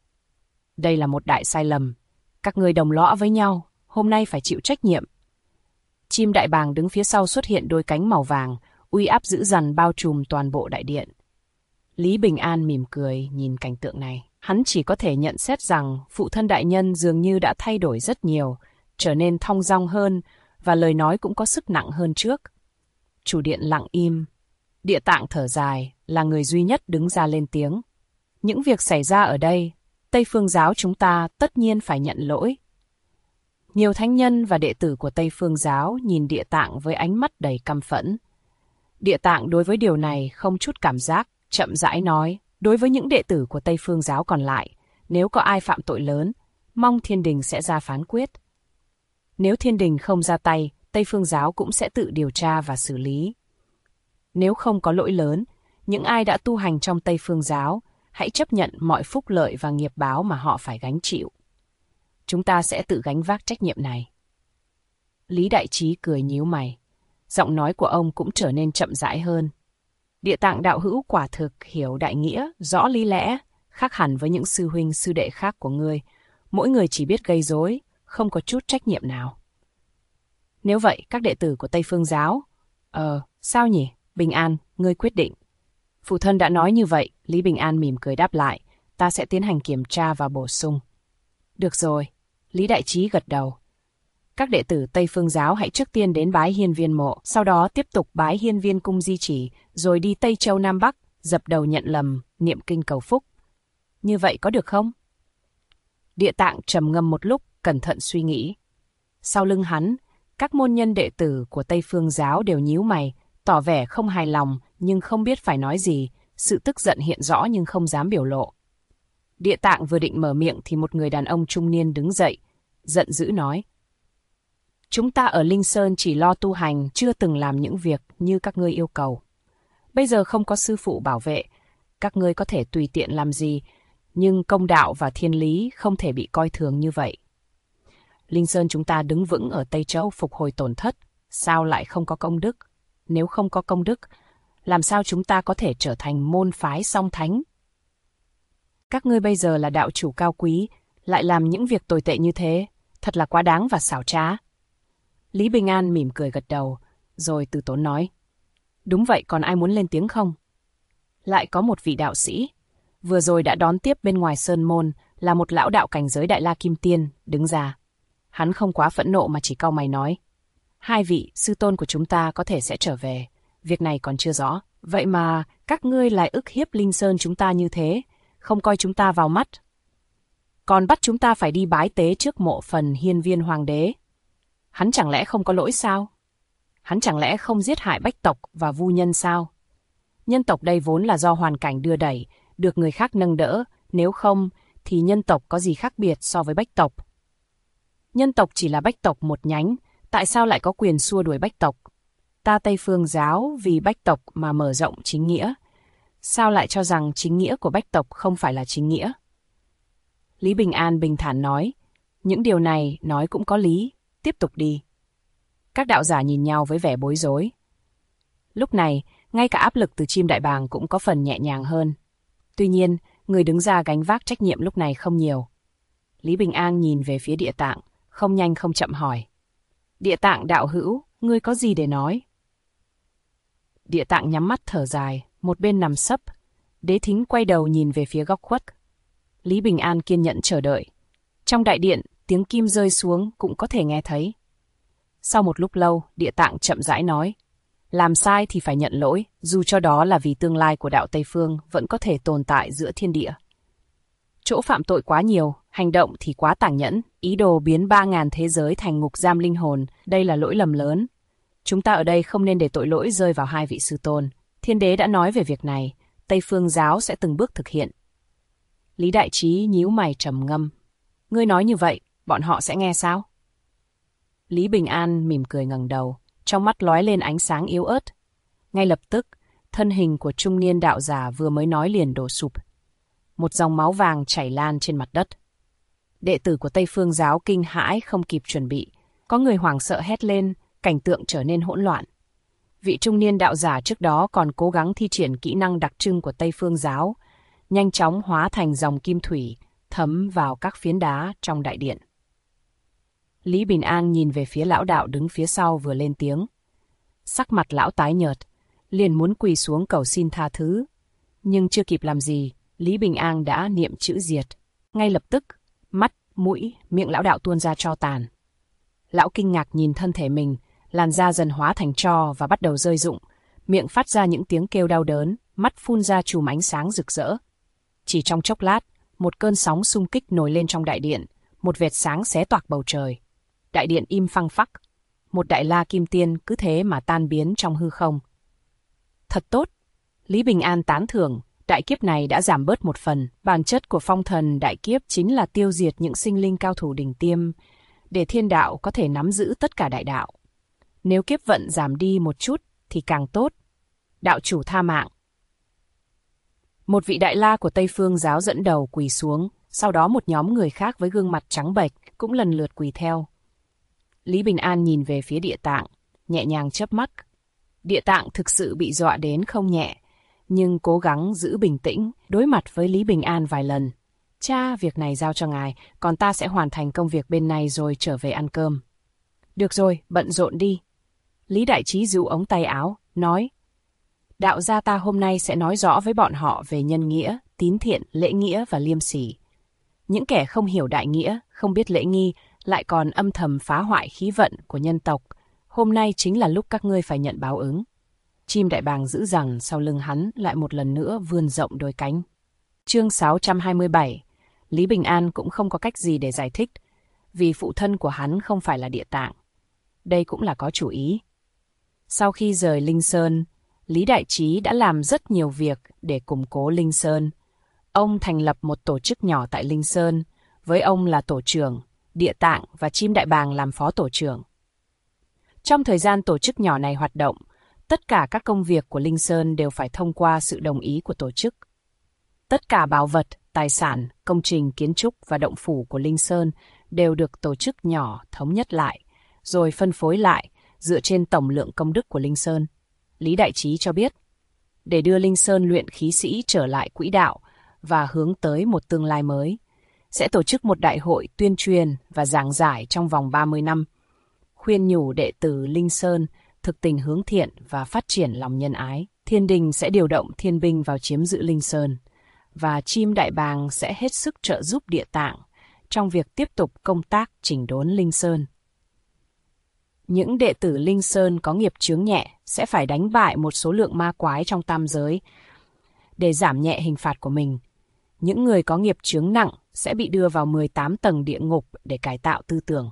Đây là một đại sai lầm. Các người đồng lõa với nhau, hôm nay phải chịu trách nhiệm. Chim đại bàng đứng phía sau xuất hiện đôi cánh màu vàng, uy áp dữ dằn bao trùm toàn bộ đại điện. Lý Bình An mỉm cười nhìn cảnh tượng này. Hắn chỉ có thể nhận xét rằng phụ thân đại nhân dường như đã thay đổi rất nhiều, trở nên thong dong hơn và lời nói cũng có sức nặng hơn trước. Chủ điện lặng im. Địa Tạng thở dài, là người duy nhất đứng ra lên tiếng. Những việc xảy ra ở đây, Tây Phương giáo chúng ta tất nhiên phải nhận lỗi. Nhiều thánh nhân và đệ tử của Tây Phương giáo nhìn Địa Tạng với ánh mắt đầy căm phẫn. Địa Tạng đối với điều này không chút cảm giác, chậm rãi nói, đối với những đệ tử của Tây Phương giáo còn lại, nếu có ai phạm tội lớn, mong thiên đình sẽ ra phán quyết. Nếu thiên đình không ra tay, Tây Phương giáo cũng sẽ tự điều tra và xử lý. Nếu không có lỗi lớn, những ai đã tu hành trong Tây Phương giáo, hãy chấp nhận mọi phúc lợi và nghiệp báo mà họ phải gánh chịu. Chúng ta sẽ tự gánh vác trách nhiệm này. Lý Đại Trí cười nhíu mày. Giọng nói của ông cũng trở nên chậm rãi hơn. Địa Tạng đạo hữu quả thực hiểu đại nghĩa, rõ lý lẽ, khác hẳn với những sư huynh sư đệ khác của ngươi. Mỗi người chỉ biết gây rối, không có chút trách nhiệm nào. Nếu vậy, các đệ tử của Tây Phương giáo... sao nhỉ? Bình An, ngươi quyết định. Phụ thân đã nói như vậy, Lý Bình An mỉm cười đáp lại. Ta sẽ tiến hành kiểm tra và bổ sung. Được rồi, Lý Đại Trí gật đầu. Các đệ tử Tây Phương giáo hãy trước tiên đến bái hiên viên mộ, sau đó tiếp tục bái hiên viên cung di chỉ, rồi đi Tây Châu Nam Bắc, dập đầu nhận lầm, niệm kinh cầu phúc. Như vậy có được không? Địa Tạng trầm ngâm một lúc, cẩn thận suy nghĩ. Sau lưng hắn, các môn nhân đệ tử của Tây Phương giáo đều nhíu mày, tỏ vẻ không hài lòng nhưng không biết phải nói gì, sự tức giận hiện rõ nhưng không dám biểu lộ. Địa Tạng vừa định mở miệng thì một người đàn ông trung niên đứng dậy, giận dữ nói. Chúng ta ở Linh Sơn chỉ lo tu hành, chưa từng làm những việc như các ngươi yêu cầu. Bây giờ không có sư phụ bảo vệ, các ngươi có thể tùy tiện làm gì, nhưng công đạo và thiên lý không thể bị coi thường như vậy. Linh Sơn chúng ta đứng vững ở Tây Châu phục hồi tổn thất, sao lại không có công đức? Nếu không có công đức, làm sao chúng ta có thể trở thành môn phái song thánh? Các ngươi bây giờ là đạo chủ cao quý, lại làm những việc tồi tệ như thế, thật là quá đáng và xảo trá. Lý Bình An mỉm cười gật đầu, rồi từ tốn nói. Đúng vậy, còn ai muốn lên tiếng không? Lại có một vị đạo sĩ, vừa rồi đã đón tiếp bên ngoài sơn môn, là một lão đạo cảnh giới Đại La Kim Tiên, đứng ra. Hắn không quá phẫn nộ mà chỉ cau mày nói. Hai vị, sư tôn của chúng ta có thể sẽ trở về, việc này còn chưa rõ. Vậy mà, các ngươi lại ức hiếp Linh Sơn chúng ta như thế, không coi chúng ta vào mắt. Còn bắt chúng ta phải đi bái tế trước mộ phần hiên viên hoàng đế. Hắn chẳng lẽ không có lỗi sao? Hắn chẳng lẽ không giết hại bách tộc và vu nhân sao? Nhân tộc đây vốn là do hoàn cảnh đưa đẩy, được người khác nâng đỡ, nếu không thì nhân tộc có gì khác biệt so với bách tộc? Nhân tộc chỉ là bách tộc một nhánh, tại sao lại có quyền xua đuổi bách tộc? Ta Tây Phương giáo vì bách tộc mà mở rộng chính nghĩa. Sao lại cho rằng chính nghĩa của bách tộc không phải là chính nghĩa? Lý Bình An bình thản nói, những điều này nói cũng có lý, tiếp tục đi. Các đạo giả nhìn nhau với vẻ bối rối. Lúc này, ngay cả áp lực từ chim đại bàng cũng có phần nhẹ nhàng hơn. Tuy nhiên, người đứng ra gánh vác trách nhiệm lúc này không nhiều. Lý Bình An nhìn về phía Địa Tạng, không nhanh không chậm hỏi. Địa Tạng đạo hữu, ngươi có gì để nói? Địa Tạng nhắm mắt thở dài, một bên nằm sấp. Đế Thính quay đầu nhìn về phía góc khuất. Lý Bình An kiên nhẫn chờ đợi. Trong đại điện, tiếng kim rơi xuống cũng có thể nghe thấy. Sau một lúc lâu, Địa Tạng chậm rãi nói. Làm sai thì phải nhận lỗi, dù cho đó là vì tương lai của đạo Tây Phương vẫn có thể tồn tại giữa thiên địa. Chỗ phạm tội quá nhiều, hành động thì quá tàn nhẫn, ý đồ biến 3.000 thế giới thành ngục giam linh hồn, đây là lỗi lầm lớn. Chúng ta ở đây không nên để tội lỗi rơi vào hai vị sư tôn. Thiên đế đã nói về việc này, Tây Phương giáo sẽ từng bước thực hiện. Lý Đại Trí nhíu mày trầm ngâm. Ngươi nói như vậy, bọn họ sẽ nghe sao? Lý Bình An mỉm cười ngẩng đầu, trong mắt lóe lên ánh sáng yếu ớt. Ngay lập tức, thân hình của trung niên đạo giả vừa mới nói liền đổ sụp. Một dòng máu vàng chảy lan trên mặt đất. Đệ tử của Tây Phương giáo kinh hãi không kịp chuẩn bị. Có người hoảng sợ hét lên, cảnh tượng trở nên hỗn loạn. Vị trung niên đạo giả trước đó còn cố gắng thi triển kỹ năng đặc trưng của Tây Phương giáo, nhanh chóng hóa thành dòng kim thủy, thấm vào các phiến đá trong đại điện. Lý Bình An nhìn về phía lão đạo đứng phía sau vừa lên tiếng. Sắc mặt lão tái nhợt, liền muốn quỳ xuống cầu xin tha thứ. Nhưng chưa kịp làm gì, Lý Bình An đã niệm chữ diệt. Ngay lập tức, mắt, mũi, miệng lão đạo tuôn ra tro tàn. Lão kinh ngạc nhìn thân thể mình, làn da dần hóa thành tro và bắt đầu rơi rụng, miệng phát ra những tiếng kêu đau đớn, mắt phun ra chùm ánh sáng rực rỡ. Chỉ trong chốc lát, một cơn sóng xung kích nổi lên trong đại điện, một vệt sáng xé toạc bầu trời. Đại điện im phăng phắc. Một đại la kim tiên cứ thế mà tan biến trong hư không. Thật tốt. Lý Bình An tán thưởng, đại kiếp này đã giảm bớt một phần. Bản chất của phong thần đại kiếp chính là tiêu diệt những sinh linh cao thủ đỉnh tiêm, để thiên đạo có thể nắm giữ tất cả đại đạo. Nếu kiếp vận giảm đi một chút thì càng tốt. Đạo chủ tha mạng. Một vị đại la của Tây Phương giáo dẫn đầu quỳ xuống, sau đó một nhóm người khác với gương mặt trắng bệch cũng lần lượt quỳ theo. Lý Bình An nhìn về phía Địa Tạng, nhẹ nhàng chớp mắt. Địa Tạng thực sự bị dọa đến không nhẹ, nhưng cố gắng giữ bình tĩnh, đối mặt với Lý Bình An vài lần. Cha, việc này giao cho ngài, còn ta sẽ hoàn thành công việc bên này rồi trở về ăn cơm. Được rồi, bận rộn đi. Lý Đại Trí giũ ống tay áo, nói. Đạo gia ta hôm nay sẽ nói rõ với bọn họ về nhân nghĩa, tín thiện, lễ nghĩa và liêm sỉ. Những kẻ không hiểu đại nghĩa, không biết lễ nghi, lại còn âm thầm phá hoại khí vận của nhân tộc. Hôm nay chính là lúc các ngươi phải nhận báo ứng. Chim đại bàng dữ dằn sau lưng hắn lại một lần nữa vươn rộng đôi cánh. Chương 627. Lý Bình An cũng không có cách gì để giải thích, vì phụ thân của hắn không phải là Địa Tạng. Đây cũng là có chủ ý. Sau khi rời Linh Sơn, Lý Đại Trí đã làm rất nhiều việc để củng cố Linh Sơn. Ông thành lập một tổ chức nhỏ tại Linh Sơn, với ông là tổ trưởng, Địa Tạng và Chim Đại Bàng làm phó tổ trưởng. Trong thời gian tổ chức nhỏ này hoạt động, tất cả các công việc của Linh Sơn đều phải thông qua sự đồng ý của tổ chức. Tất cả bảo vật, tài sản, công trình kiến trúc và động phủ của Linh Sơn đều được tổ chức nhỏ thống nhất lại, rồi phân phối lại dựa trên tổng lượng công đức của Linh Sơn. Lý Đại Trí cho biết, để đưa Linh Sơn luyện khí sĩ trở lại quỹ đạo và hướng tới một tương lai mới, sẽ tổ chức một đại hội tuyên truyền và giảng giải trong vòng 30 năm, khuyên nhủ đệ tử Linh Sơn thực tình hướng thiện và phát triển lòng nhân ái. Thiên đình sẽ điều động thiên binh vào chiếm giữ Linh Sơn, và Chim Đại Bàng sẽ hết sức trợ giúp Địa Tạng trong việc tiếp tục công tác chỉnh đốn Linh Sơn. Những đệ tử Linh Sơn có nghiệp chướng nhẹ sẽ phải đánh bại một số lượng ma quái trong tam giới để giảm nhẹ hình phạt của mình. Những người có nghiệp chướng nặng sẽ bị đưa vào 18 tầng địa ngục để cải tạo tư tưởng.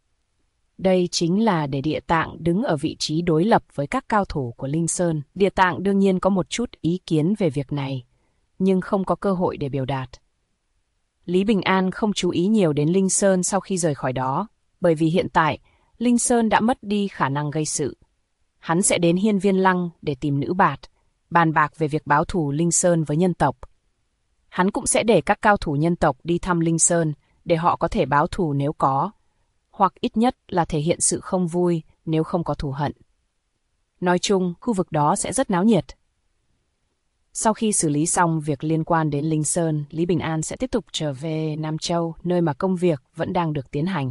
Đây chính là để Địa Tạng đứng ở vị trí đối lập với các cao thủ của Linh Sơn. Địa Tạng đương nhiên có một chút ý kiến về việc này, nhưng không có cơ hội để biểu đạt. Lý Bình An không chú ý nhiều đến Linh Sơn sau khi rời khỏi đó, bởi vì hiện tại Linh Sơn đã mất đi khả năng gây sự. Hắn sẽ đến Hiên Viên Lăng để tìm nữ bạt, bàn bạc về việc báo thù Linh Sơn với nhân tộc. Hắn cũng sẽ để các cao thủ nhân tộc đi thăm Linh Sơn để họ có thể báo thù nếu có, hoặc ít nhất là thể hiện sự không vui nếu không có thù hận. Nói chung, khu vực đó sẽ rất náo nhiệt. Sau khi xử lý xong việc liên quan đến Linh Sơn, Lý Bình An sẽ tiếp tục trở về Nam Châu, nơi mà công việc vẫn đang được tiến hành.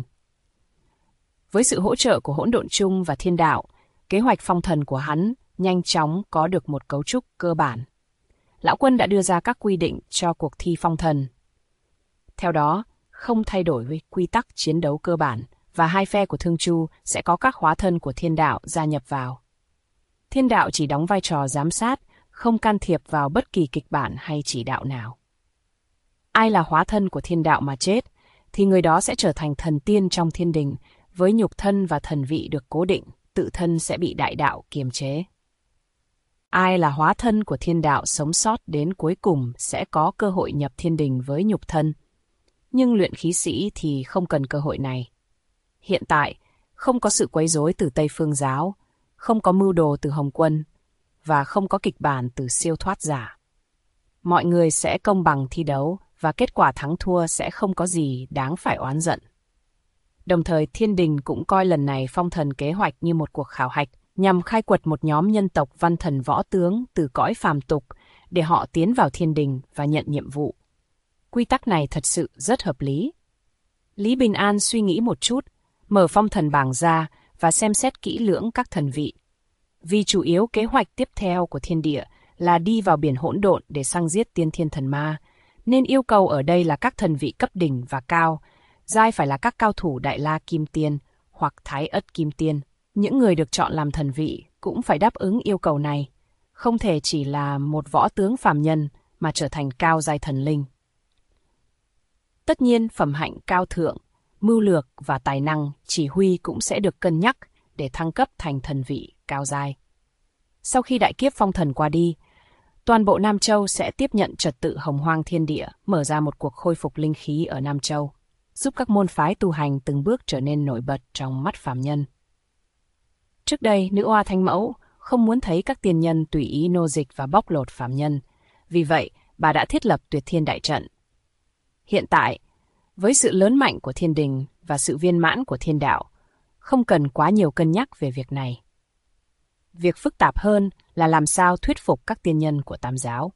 Với sự hỗ trợ của Hỗn Độn Chung và Thiên Đạo, kế hoạch phong thần của hắn nhanh chóng có được một cấu trúc cơ bản. Lão Quân đã đưa ra các quy định cho cuộc thi phong thần. Theo đó, không thay đổi quy tắc chiến đấu cơ bản, và hai phe của Thương Chu sẽ có các hóa thân của Thiên Đạo gia nhập vào. Thiên Đạo chỉ đóng vai trò giám sát, không can thiệp vào bất kỳ kịch bản hay chỉ đạo nào. Ai là hóa thân của Thiên Đạo mà chết, thì người đó sẽ trở thành thần tiên trong thiên đình, với nhục thân và thần vị được cố định, tự thân sẽ bị đại đạo kiềm chế. Ai là hóa thân của Thiên Đạo sống sót đến cuối cùng sẽ có cơ hội nhập thiên đình với nhục thân. Nhưng luyện khí sĩ thì không cần cơ hội này. Hiện tại, không có sự quấy rối từ Tây Phương giáo, không có mưu đồ từ Hồng Quân, và không có kịch bản từ siêu thoát giả. Mọi người sẽ công bằng thi đấu, và kết quả thắng thua sẽ không có gì đáng phải oán giận. Đồng thời thiên đình cũng coi lần này phong thần kế hoạch như một cuộc khảo hạch, nhằm khai quật một nhóm nhân tộc văn thần võ tướng từ cõi phàm tục để họ tiến vào thiên đình và nhận nhiệm vụ. Quy tắc này thật sự rất hợp lý. Lý Bình An suy nghĩ một chút, mở phong thần bảng ra và xem xét kỹ lưỡng các thần vị. Vì chủ yếu kế hoạch tiếp theo của thiên địa là đi vào biển hỗn độn để săn giết tiên thiên thần ma, nên yêu cầu ở đây là các thần vị cấp đỉnh và cao, giai phải là các cao thủ Đại La Kim Tiên hoặc Thái Ất Kim Tiên. Những người được chọn làm thần vị cũng phải đáp ứng yêu cầu này, không thể chỉ là một võ tướng phàm nhân mà trở thành cao giai thần linh. Tất nhiên phẩm hạnh cao thượng mưu lược và tài năng chỉ huy cũng sẽ được cân nhắc để thăng cấp thành thần vị cao giai. Sau khi đại kiếp phong thần qua đi, toàn bộ Nam Châu sẽ tiếp nhận trật tự hồng hoang thiên địa, mở ra một cuộc khôi phục linh khí ở Nam Châu, giúp các môn phái tu hành từng bước trở nên nổi bật trong mắt phàm nhân. Trước đây, nữ oa Thánh Mẫu không muốn thấy các tiên nhân tùy ý nô dịch và bóc lột phàm nhân, vì vậy bà đã thiết lập Tuyệt Thiên Đại Trận. Hiện tại, với sự lớn mạnh của thiên đình và sự viên mãn của thiên đạo, không cần quá nhiều cân nhắc về việc này. Việc phức tạp hơn là làm sao thuyết phục các tiên nhân của Tam giáo.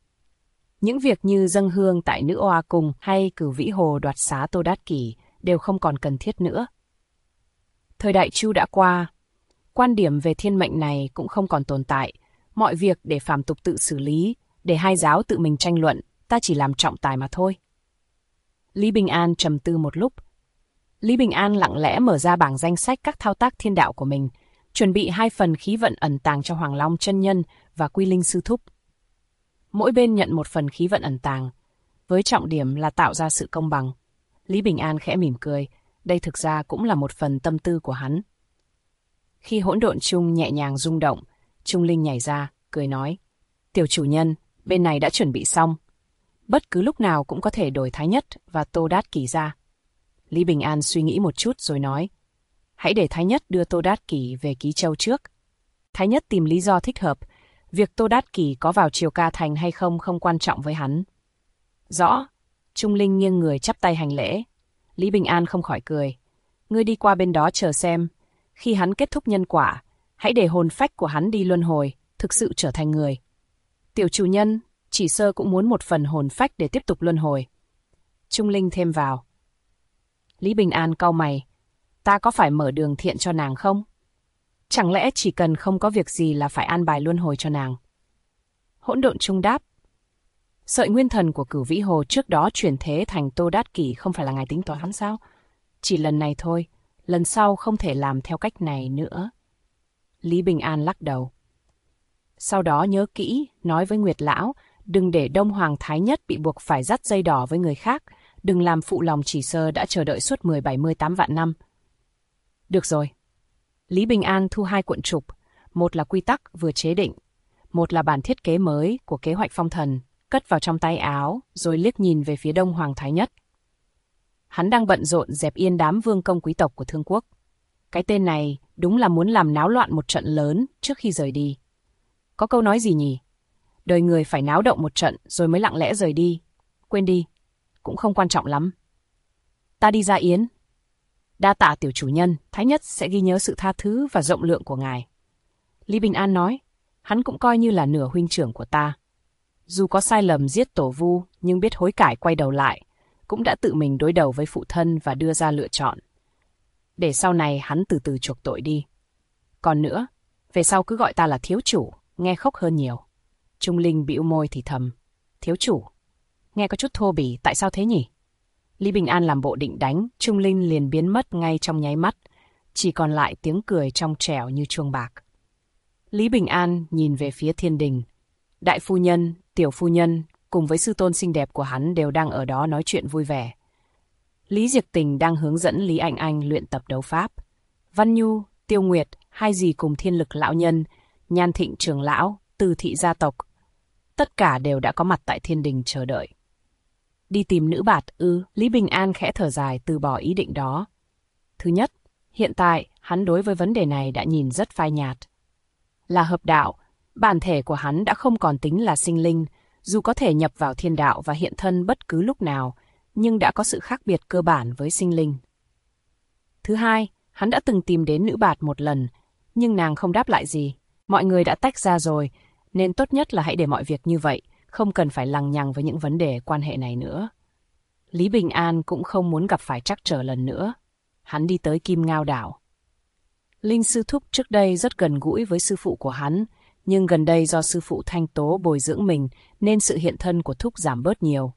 Những việc như dâng hương tại Nữ Oa Cung hay cử Vĩ Hồ đoạt xá Tô Đát Kỷ đều không còn cần thiết nữa. Thời đại Chu đã qua, quan điểm về thiên mệnh này cũng không còn tồn tại, mọi việc để phàm tục tự xử lý, để hai giáo tự mình tranh luận, ta chỉ làm trọng tài mà thôi. Lý Bình An trầm tư một lúc. Lý Bình An lặng lẽ mở ra bảng danh sách các thao tác thiên đạo của mình, chuẩn bị 2 phần khí vận ẩn tàng cho Hoàng Long chân nhân và Quy Linh sư thúc. Mỗi bên nhận 1 phần khí vận ẩn tàng, với trọng điểm là tạo ra sự công bằng. Lý Bình An khẽ mỉm cười, đây thực ra cũng là một phần tâm tư của hắn. Khi hỗn độn chung nhẹ nhàng rung động, Trung Linh nhảy ra, cười nói, tiểu chủ nhân, bên này đã chuẩn bị xong. Bất cứ lúc nào cũng có thể đổi Thái Nhất và Tô Đát Kỷ ra. Lý Bình An suy nghĩ một chút rồi nói, hãy để Thái Nhất đưa Tô Đát Kỷ về Ký Châu trước. Thái Nhất tìm lý do thích hợp, việc Tô Đát Kỷ có vào Triều Ca Thành hay không không quan trọng với hắn. Rõ. Trung Linh nghiêng người chắp tay hành lễ. Lý Bình An không khỏi cười. Ngươi đi qua bên đó chờ xem. Khi hắn kết thúc nhân quả, hãy để hồn phách của hắn đi luân hồi, thực sự trở thành người. Tiểu chủ nhân, chỉ sơ cũng muốn 1 phần hồn phách để tiếp tục luân hồi. Trung Linh thêm vào. Lý Bình An cau mày. Ta có phải mở đường thiện cho nàng không? Chẳng lẽ chỉ cần không có việc gì là phải an bài luân hồi cho nàng? Hỗn độn trung đáp. Sợi nguyên thần của Cửu Vĩ Hồ trước đó chuyển thế thành Tô Đát Kỷ không phải là ngài tính toán sao? Chỉ lần này thôi, lần sau không thể làm theo cách này nữa. Lý Bình An lắc đầu. Sau đó nhớ kỹ, nói với Nguyệt Lão, đừng để Đông Hoàng Thái Nhất bị buộc phải dắt dây đỏ với người khác, đừng làm phụ lòng chỉ sơ đã chờ đợi suốt 78 vạn năm. Được rồi. Lý Bình An thu 2 cuộn trục, một là quy tắc vừa chế định, một là bản thiết kế mới của kế hoạch phong thần, cất vào trong tay áo, rồi liếc nhìn về phía Đông Hoàng Thái Nhất. Hắn đang bận rộn dẹp yên đám vương công quý tộc của Thương Quốc. Cái tên này đúng là muốn làm náo loạn một trận lớn trước khi rời đi. Có câu nói gì nhỉ? Đời người phải náo động một trận rồi mới lặng lẽ rời đi. Quên đi, cũng không quan trọng lắm. Ta đi ra yến. Đa tạ tiểu chủ nhân, Thái Nhất sẽ ghi nhớ sự tha thứ và rộng lượng của ngài. Lý Bình An nói, hắn cũng coi như là nửa huynh trưởng của ta. Dù có sai lầm giết tổ vu, nhưng biết hối cải quay đầu lại, cũng đã tự mình đối đầu với phụ thân và đưa ra lựa chọn. Để sau này hắn từ từ chuộc tội đi. Còn nữa, về sau cứ gọi ta là thiếu chủ, nghe khóc hơn nhiều. Trung Linh bĩu môi thì thầm, thiếu chủ. Nghe có chút thô bỉ, tại sao thế nhỉ? Lý Bình An làm bộ định đánh, Trung Linh liền biến mất ngay trong nháy mắt, chỉ còn lại tiếng cười trong trẻo như chuông bạc. Lý Bình An nhìn về phía thiên đình. Đại phu nhân, tiểu phu nhân, cùng với sư tôn xinh đẹp của hắn đều đang ở đó nói chuyện vui vẻ. Lý Diệc Tình đang hướng dẫn Lý Anh Anh luyện tập đấu pháp. Văn Nhu, Tiêu Nguyệt, hai dì cùng Thiên Lực lão nhân, Nhan Thịnh trưởng lão, Từ thị gia tộc. Tất cả đều đã có mặt tại thiên đình chờ đợi. Đi tìm nữ bạt ư? Lý Bình An khẽ thở dài từ bỏ ý định đó. Thứ nhất, hiện tại hắn đối với vấn đề này đã nhìn rất phai nhạt. Là hợp đạo, bản thể của hắn đã không còn tính là sinh linh, dù có thể nhập vào thiên đạo và hiện thân bất cứ lúc nào, nhưng đã có sự khác biệt cơ bản với sinh linh. Thứ hai, hắn đã từng tìm đến nữ bạt một lần, nhưng nàng không đáp lại gì. Mọi người đã tách ra rồi, nên tốt nhất là hãy để mọi việc như vậy, không cần phải lằng nhằng với những vấn đề quan hệ này nữa. Lý Bình An cũng không muốn gặp phải trắc trở lần nữa. Hắn đi tới Kim Ngao đảo. Linh sư thúc trước đây rất gần gũi với sư phụ của hắn, nhưng gần đây do sư phụ Thanh Tố bồi dưỡng mình nên sự hiện thân của thúc giảm bớt nhiều.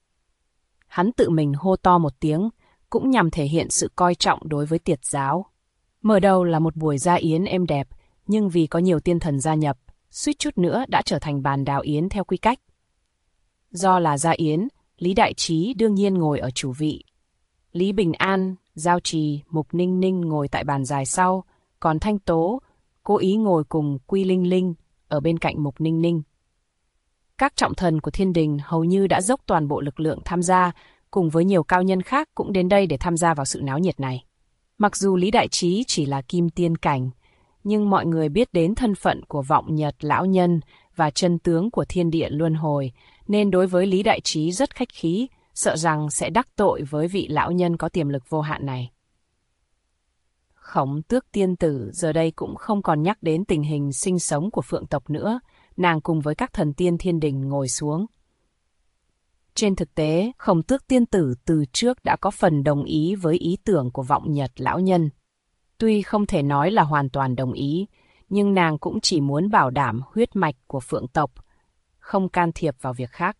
Hắn tự mình hô to một tiếng, cũng nhằm thể hiện sự coi trọng đối với Tiệt giáo. Mở đầu là một buổi gia yến êm đẹp, nhưng vì có nhiều tiên thần gia nhập, suýt chút nữa đã trở thành bàn đào yến theo quy cách. Do là gia yến, Lý Đại Trí đương nhiên ngồi ở chủ vị. Lý Bình An Giao Trì, Mục Ninh Ninh ngồi tại bàn dài sau, còn Thanh Tố cố ý ngồi cùng Quy Linh Linh ở bên cạnh Mục Ninh Ninh. Các trọng thần của thiên đình hầu như đã dốc toàn bộ lực lượng tham gia, cùng với nhiều cao nhân khác cũng đến đây để tham gia vào sự náo nhiệt này. Mặc dù Lý Đại Trí chỉ là kim tiên cảnh, nhưng mọi người biết đến thân phận của Vọng Nhật lão nhân và chân tướng của thiên địa luân hồi, nên đối với Lý Đại Trí rất khách khí, sợ rằng sẽ đắc tội với vị lão nhân có tiềm lực vô hạn này. Khổng Tước tiên tử giờ đây cũng không còn nhắc đến tình hình sinh sống của phượng tộc nữa, nàng cùng với các thần tiên thiên đình ngồi xuống. Trên thực tế, Khổng Tước tiên tử từ trước đã có phần đồng ý với ý tưởng của Vọng Nhật lão nhân. Tuy không thể nói là hoàn toàn đồng ý, nhưng nàng cũng chỉ muốn bảo đảm huyết mạch của phượng tộc, không can thiệp vào việc khác.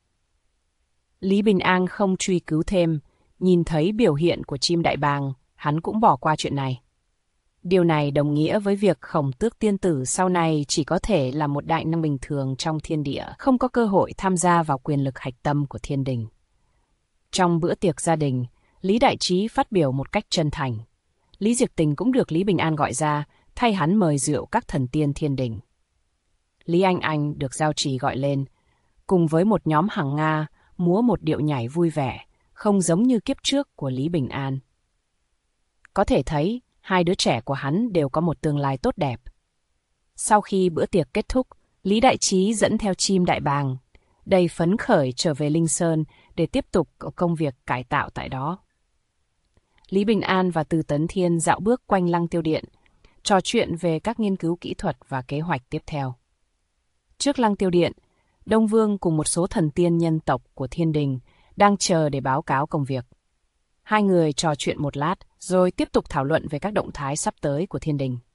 Lý Bình An không truy cứu thêm, nhìn thấy biểu hiện của chim đại bàng, hắn cũng bỏ qua chuyện này. Điều này đồng nghĩa với việc Khổng Tước tiên tử sau này chỉ có thể là một đại năng bình thường trong thiên địa, không có cơ hội tham gia vào quyền lực hạch tâm của thiên đình. Trong bữa tiệc gia đình, Lý Đại Trí phát biểu một cách chân thành. Lý Diệc Tình cũng được Lý Bình An gọi ra, thay hắn mời rượu các thần tiên thiên đình. Lý Anh Anh được Giao Trì gọi lên, cùng với một nhóm hàng Nga, múa một điệu nhảy vui vẻ, không giống như kiếp trước của Lý Bình An. Có thể thấy, hai đứa trẻ của hắn đều có một tương lai tốt đẹp. Sau khi bữa tiệc kết thúc, Lý Đại Trí dẫn theo chim đại bàng, đầy phấn khởi trở về Linh Sơn để tiếp tục công việc cải tạo tại đó. Lý Bình An và Từ Tấn Thiên dạo bước quanh Lăng Tiêu Điện, trò chuyện về các nghiên cứu kỹ thuật và kế hoạch tiếp theo. Trước Lăng Tiêu Điện, Đông Vương cùng một số thần tiên nhân tộc của thiên đình đang chờ để báo cáo công việc. Hai người trò chuyện một lát, rồi tiếp tục thảo luận về các động thái sắp tới của thiên đình.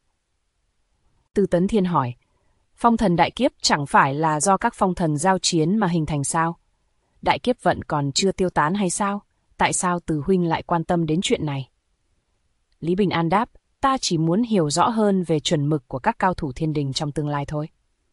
Từ Tấn Thiên hỏi, phong thần đại kiếp chẳng phải là do các phong thần giao chiến mà hình thành sao? Đại kiếp vận còn chưa tiêu tán hay sao? Tại sao Từ huynh lại quan tâm đến chuyện này? Lý Bình An đáp, ta chỉ muốn hiểu rõ hơn về chuẩn mực của các cao thủ thiên đình trong tương lai thôi.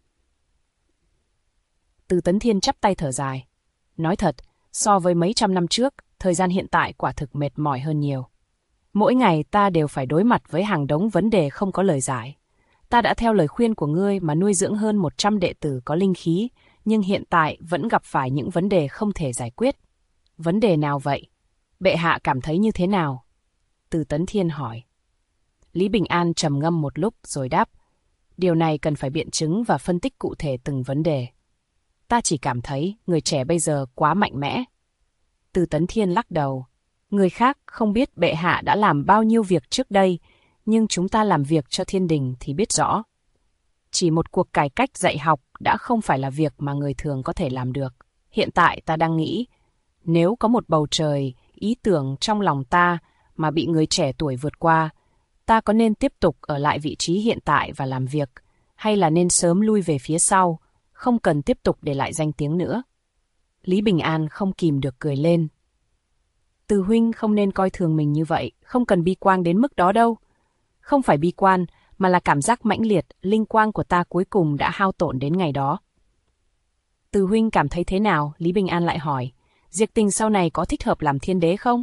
Từ Tấn Thiên chắp tay thở dài. Nói thật, so với mấy trăm năm trước, thời gian hiện tại quả thực mệt mỏi hơn nhiều. Mỗi ngày ta đều phải đối mặt với hàng đống vấn đề không có lời giải. Ta đã theo lời khuyên của ngươi mà nuôi dưỡng hơn 100 đệ tử có linh khí, nhưng hiện tại vẫn gặp phải những vấn đề không thể giải quyết. Vấn đề nào vậy? Bệ hạ cảm thấy như thế nào? Từ Tấn Thiên hỏi. Lý Bình An trầm ngâm một lúc rồi đáp. Điều này cần phải biện chứng và phân tích cụ thể từng vấn đề. Ta chỉ cảm thấy người trẻ bây giờ quá mạnh mẽ. Từ Tấn Thiên lắc đầu. Người khác không biết bệ hạ đã làm bao nhiêu việc trước đây, nhưng chúng ta làm việc cho thiên đình thì biết rõ. Chỉ một cuộc cải cách dạy học đã không phải là việc mà người thường có thể làm được. Hiện tại ta đang nghĩ, nếu có một bầu trời, ý tưởng trong lòng ta mà bị người trẻ tuổi vượt qua, ta có nên tiếp tục ở lại vị trí hiện tại và làm việc, hay là nên sớm lui về phía sau, không cần tiếp tục để lại danh tiếng nữa? Lý Bình An không kìm được cười lên. Từ huynh không nên coi thường mình như vậy, không cần bi quan đến mức đó đâu. Không phải bi quan, mà là cảm giác mãnh liệt, linh quang của ta cuối cùng đã hao tổn đến ngày đó. Từ huynh cảm thấy thế nào? Lý Bình An lại hỏi. Diệc Tình sau này có thích hợp làm thiên đế không?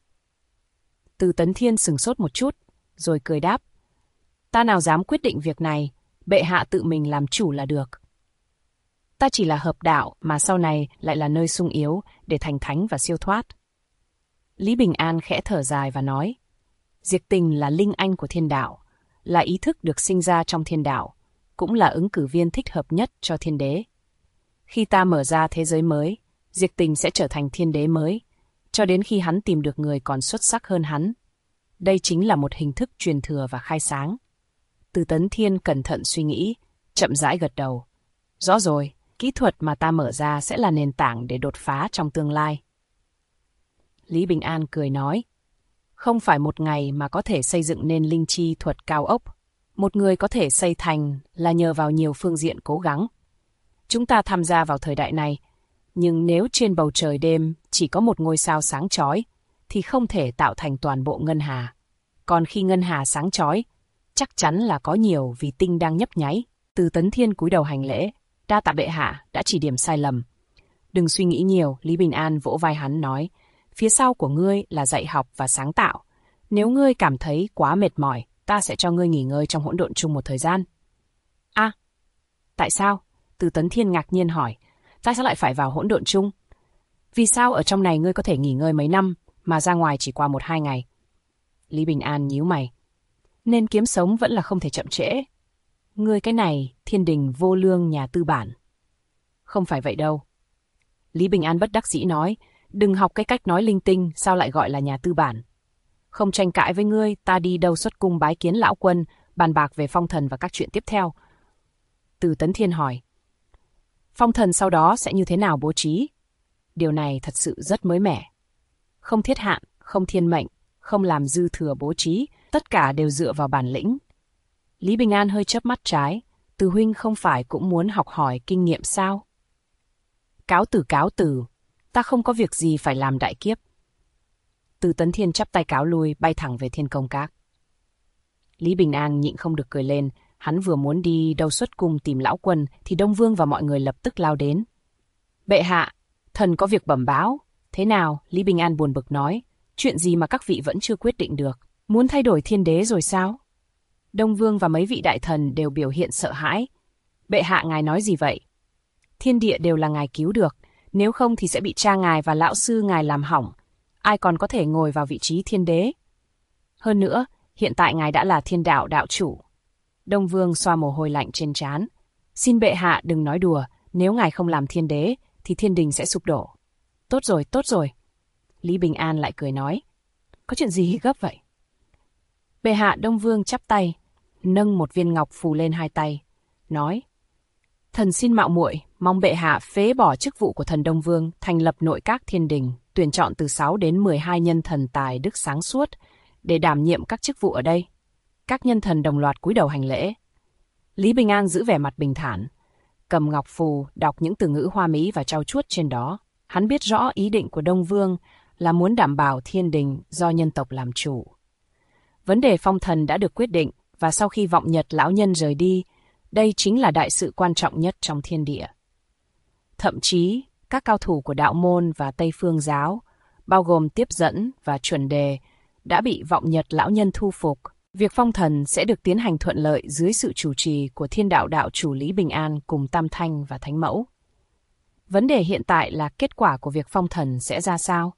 Từ Tấn Thiên sửng sốt một chút, rồi cười đáp. Ta nào dám quyết định việc này, bệ hạ tự mình làm chủ là được. Ta chỉ là hợp đạo mà sau này lại là nơi sung yếu để thành thánh và siêu thoát. Lý Bình An khẽ thở dài và nói, Diệc Tình là linh anh của thiên đạo, là ý thức được sinh ra trong thiên đạo, cũng là ứng cử viên thích hợp nhất cho thiên đế. Khi ta mở ra thế giới mới, Diệc Tình sẽ trở thành thiên đế mới, cho đến khi hắn tìm được người còn xuất sắc hơn hắn. Đây chính là một hình thức truyền thừa và khai sáng. Từ Tấn Thiên cẩn thận suy nghĩ, chậm rãi gật đầu. Rõ rồi, kỹ thuật mà ta mở ra sẽ là nền tảng để đột phá trong tương lai. Lý Bình An cười nói, không phải một ngày mà có thể xây dựng nên linh chi thuật cao ốc. Một người có thể xây thành là nhờ vào nhiều phương diện cố gắng. Chúng ta tham gia vào thời đại này, nhưng nếu trên bầu trời đêm chỉ có một ngôi sao sáng chói, thì không thể tạo thành toàn bộ ngân hà. Còn khi ngân hà sáng chói, chắc chắn là có nhiều vì tinh đang nhấp nháy. Từ Tấn Thiên cúi đầu hành lễ, đa tạ bệ hạ đã chỉ điểm sai lầm. Đừng suy nghĩ nhiều, Lý Bình An vỗ vai hắn nói, phía sau của ngươi là dạy học và sáng tạo. Nếu ngươi cảm thấy quá mệt mỏi, ta sẽ cho ngươi nghỉ ngơi trong hỗn độn chung một thời gian. À, tại sao? Từ Tấn Thiên ngạc nhiên hỏi. Tại sao lại phải vào hỗn độn chung? Vì sao ở trong này ngươi có thể nghỉ ngơi mấy năm, mà ra ngoài chỉ qua 1-2 ngày? Lý Bình An nhíu mày. Nên kiếm sống vẫn là không thể chậm trễ. Ngươi cái này, thiên đình vô lương nhà tư bản. Không phải vậy đâu. Lý Bình An bất đắc dĩ nói, đừng học cái cách nói linh tinh, sao lại gọi là nhà tư bản. Không tranh cãi với ngươi, ta đi đâu xuất cung bái kiến lão quân, bàn bạc về phong thần và các chuyện tiếp theo. Từ Tấn Thiên hỏi, phong thần sau đó sẽ như thế nào bố trí? Điều này thật sự rất mới mẻ. Không thiết hạn, không thiên mệnh, không làm dư thừa bố trí, tất cả đều dựa vào bản lĩnh. Lý Bình An hơi chớp mắt trái, Từ huynh không phải cũng muốn học hỏi kinh nghiệm sao? Cáo từ, ta không có việc gì phải làm đại kiếp. Từ Tấn Thiên chắp tay cáo lui, bay thẳng về Thiên Công Các. Lý Bình An nhịn không được cười lên, hắn vừa muốn đi đâu xuất cung tìm lão quân thì Đông Vương và mọi người lập tức lao đến. Bệ hạ, thần có việc bẩm báo. Thế nào? Lý Bình An buồn bực nói, chuyện gì mà các vị vẫn chưa quyết định được? Muốn thay đổi thiên đế rồi sao? Đông Vương và mấy vị đại thần đều biểu hiện sợ hãi. Bệ hạ ngài nói gì vậy? Thiên địa đều là ngài cứu được, nếu không thì sẽ bị cha ngài và lão sư ngài làm hỏng. Ai còn có thể ngồi vào vị trí thiên đế? Hơn nữa, hiện tại ngài đã là thiên đạo đạo chủ. Đông Vương xoa mồ hôi lạnh trên trán. Xin bệ hạ đừng nói đùa, nếu ngài không làm thiên đế, thì thiên đình sẽ sụp đổ. Tốt rồi. Lý Bình An lại cười nói. Có chuyện gì gấp vậy? Bệ hạ. Đông Vương chắp tay, nâng một viên ngọc phù lên hai tay, nói. Thần xin mạo muội, mong bệ hạ phế bỏ chức vụ của thần Đông Vương, thành lập nội các thiên đình, tuyển chọn từ 6 đến 12 nhân thần tài đức sáng suốt để đảm nhiệm các chức vụ ở đây. Các nhân thần đồng loạt cúi đầu hành lễ. Lý Bình An giữ vẻ mặt bình thản, cầm ngọc phù, đọc những từ ngữ hoa mỹ và trau chuốt trên đó. Hắn biết rõ ý định của Đông Vương là muốn đảm bảo thiên đình do nhân tộc làm chủ. Vấn đề phong thần đã được quyết định, và sau khi vọng nhật lão nhân rời đi, đây chính là đại sự quan trọng nhất trong thiên địa. Thậm chí, các cao thủ của đạo môn và Tây Phương giáo, bao gồm Tiếp Dẫn và Chuẩn Đề, đã bị vọng nhật lão nhân thu phục. Việc phong thần sẽ được tiến hành thuận lợi dưới sự chủ trì của thiên đạo đạo chủ Lý Bình An cùng Tam Thanh và Thánh Mẫu. Vấn đề hiện tại là kết quả của việc phong thần sẽ ra sao?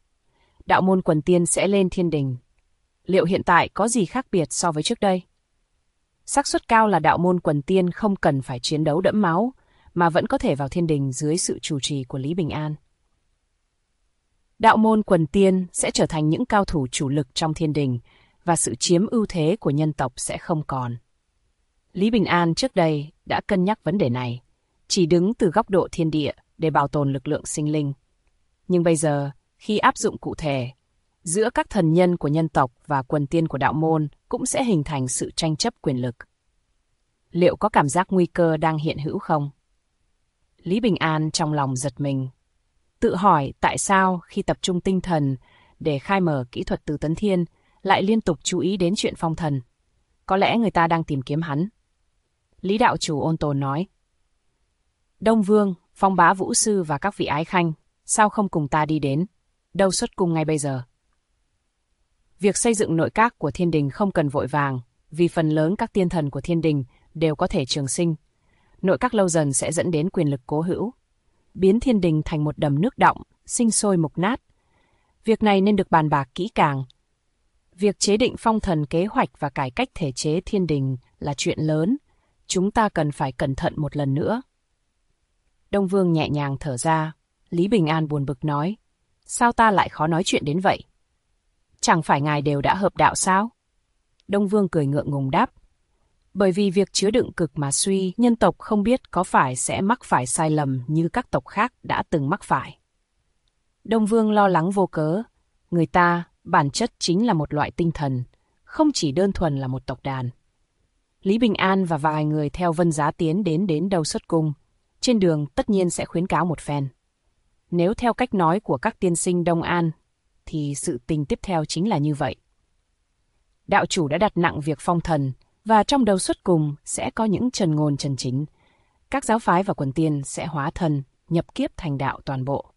Đạo môn quần tiên sẽ lên thiên đình. Liệu hiện tại có gì khác biệt so với trước đây? Xác suất cao là đạo môn quần tiên không cần phải chiến đấu đẫm máu, mà vẫn có thể vào thiên đình dưới sự chủ trì của Lý Bình An. Đạo môn quần tiên sẽ trở thành những cao thủ chủ lực trong thiên đình, và sự chiếm ưu thế của nhân tộc sẽ không còn. Lý Bình An trước đây đã cân nhắc vấn đề này, chỉ đứng từ góc độ thiên địa để bảo tồn lực lượng sinh linh. Nhưng bây giờ, khi áp dụng cụ thể, giữa các thần nhân của nhân tộc và quần tiên của đạo môn cũng sẽ hình thành sự tranh chấp quyền lực. Liệu có cảm giác nguy cơ đang hiện hữu không? Lý Bình An trong lòng giật mình, tự hỏi tại sao khi tập trung tinh thần để khai mở kỹ thuật Từ Tấn Thiên lại liên tục chú ý đến chuyện phong thần. Có lẽ người ta đang tìm kiếm hắn. Lý đạo chủ ôn tồn nói. Đông Vương, Phong Bá Vũ Sư và các vị ái khanh, sao không cùng ta đi đến đâu xuất cung ngay bây giờ? Việc xây dựng nội các của thiên đình không cần vội vàng, vì phần lớn các tiên thần của thiên đình đều có thể trường sinh. Nội các lâu dần sẽ dẫn đến quyền lực cố hữu, biến thiên đình thành một đầm nước đọng, sinh sôi mục nát. Việc này nên được bàn bạc kỹ càng. Việc chế định phong thần kế hoạch và cải cách thể chế thiên đình là chuyện lớn, chúng ta cần phải cẩn thận một lần nữa. Đông Vương nhẹ nhàng thở ra, Lý Bình An buồn bực nói, sao ta lại khó nói chuyện đến vậy? Chẳng phải ngài đều đã hợp đạo sao? Đông Vương cười ngượng ngùng đáp, bởi vì việc chứa đựng cực mà suy, nhân tộc không biết có phải sẽ mắc phải sai lầm như các tộc khác đã từng mắc phải. Đông Vương lo lắng vô cớ, người ta bản chất chính là một loại tinh thần, không chỉ đơn thuần là một tộc đàn. Lý Bình An và vài người theo Vân Giá Tiến đến đâu xuất cung, trên đường tất nhiên sẽ khuyến cáo một phen. Nếu theo cách nói của các tiên sinh Đông An, thì sự tình tiếp theo chính là như vậy. Đạo chủ đã đặt nặng việc phong thần, và trong đầu xuất cùng sẽ có những trần ngôn trần chính. Các giáo phái và quần tiên sẽ hóa thần, nhập kiếp thành đạo toàn bộ.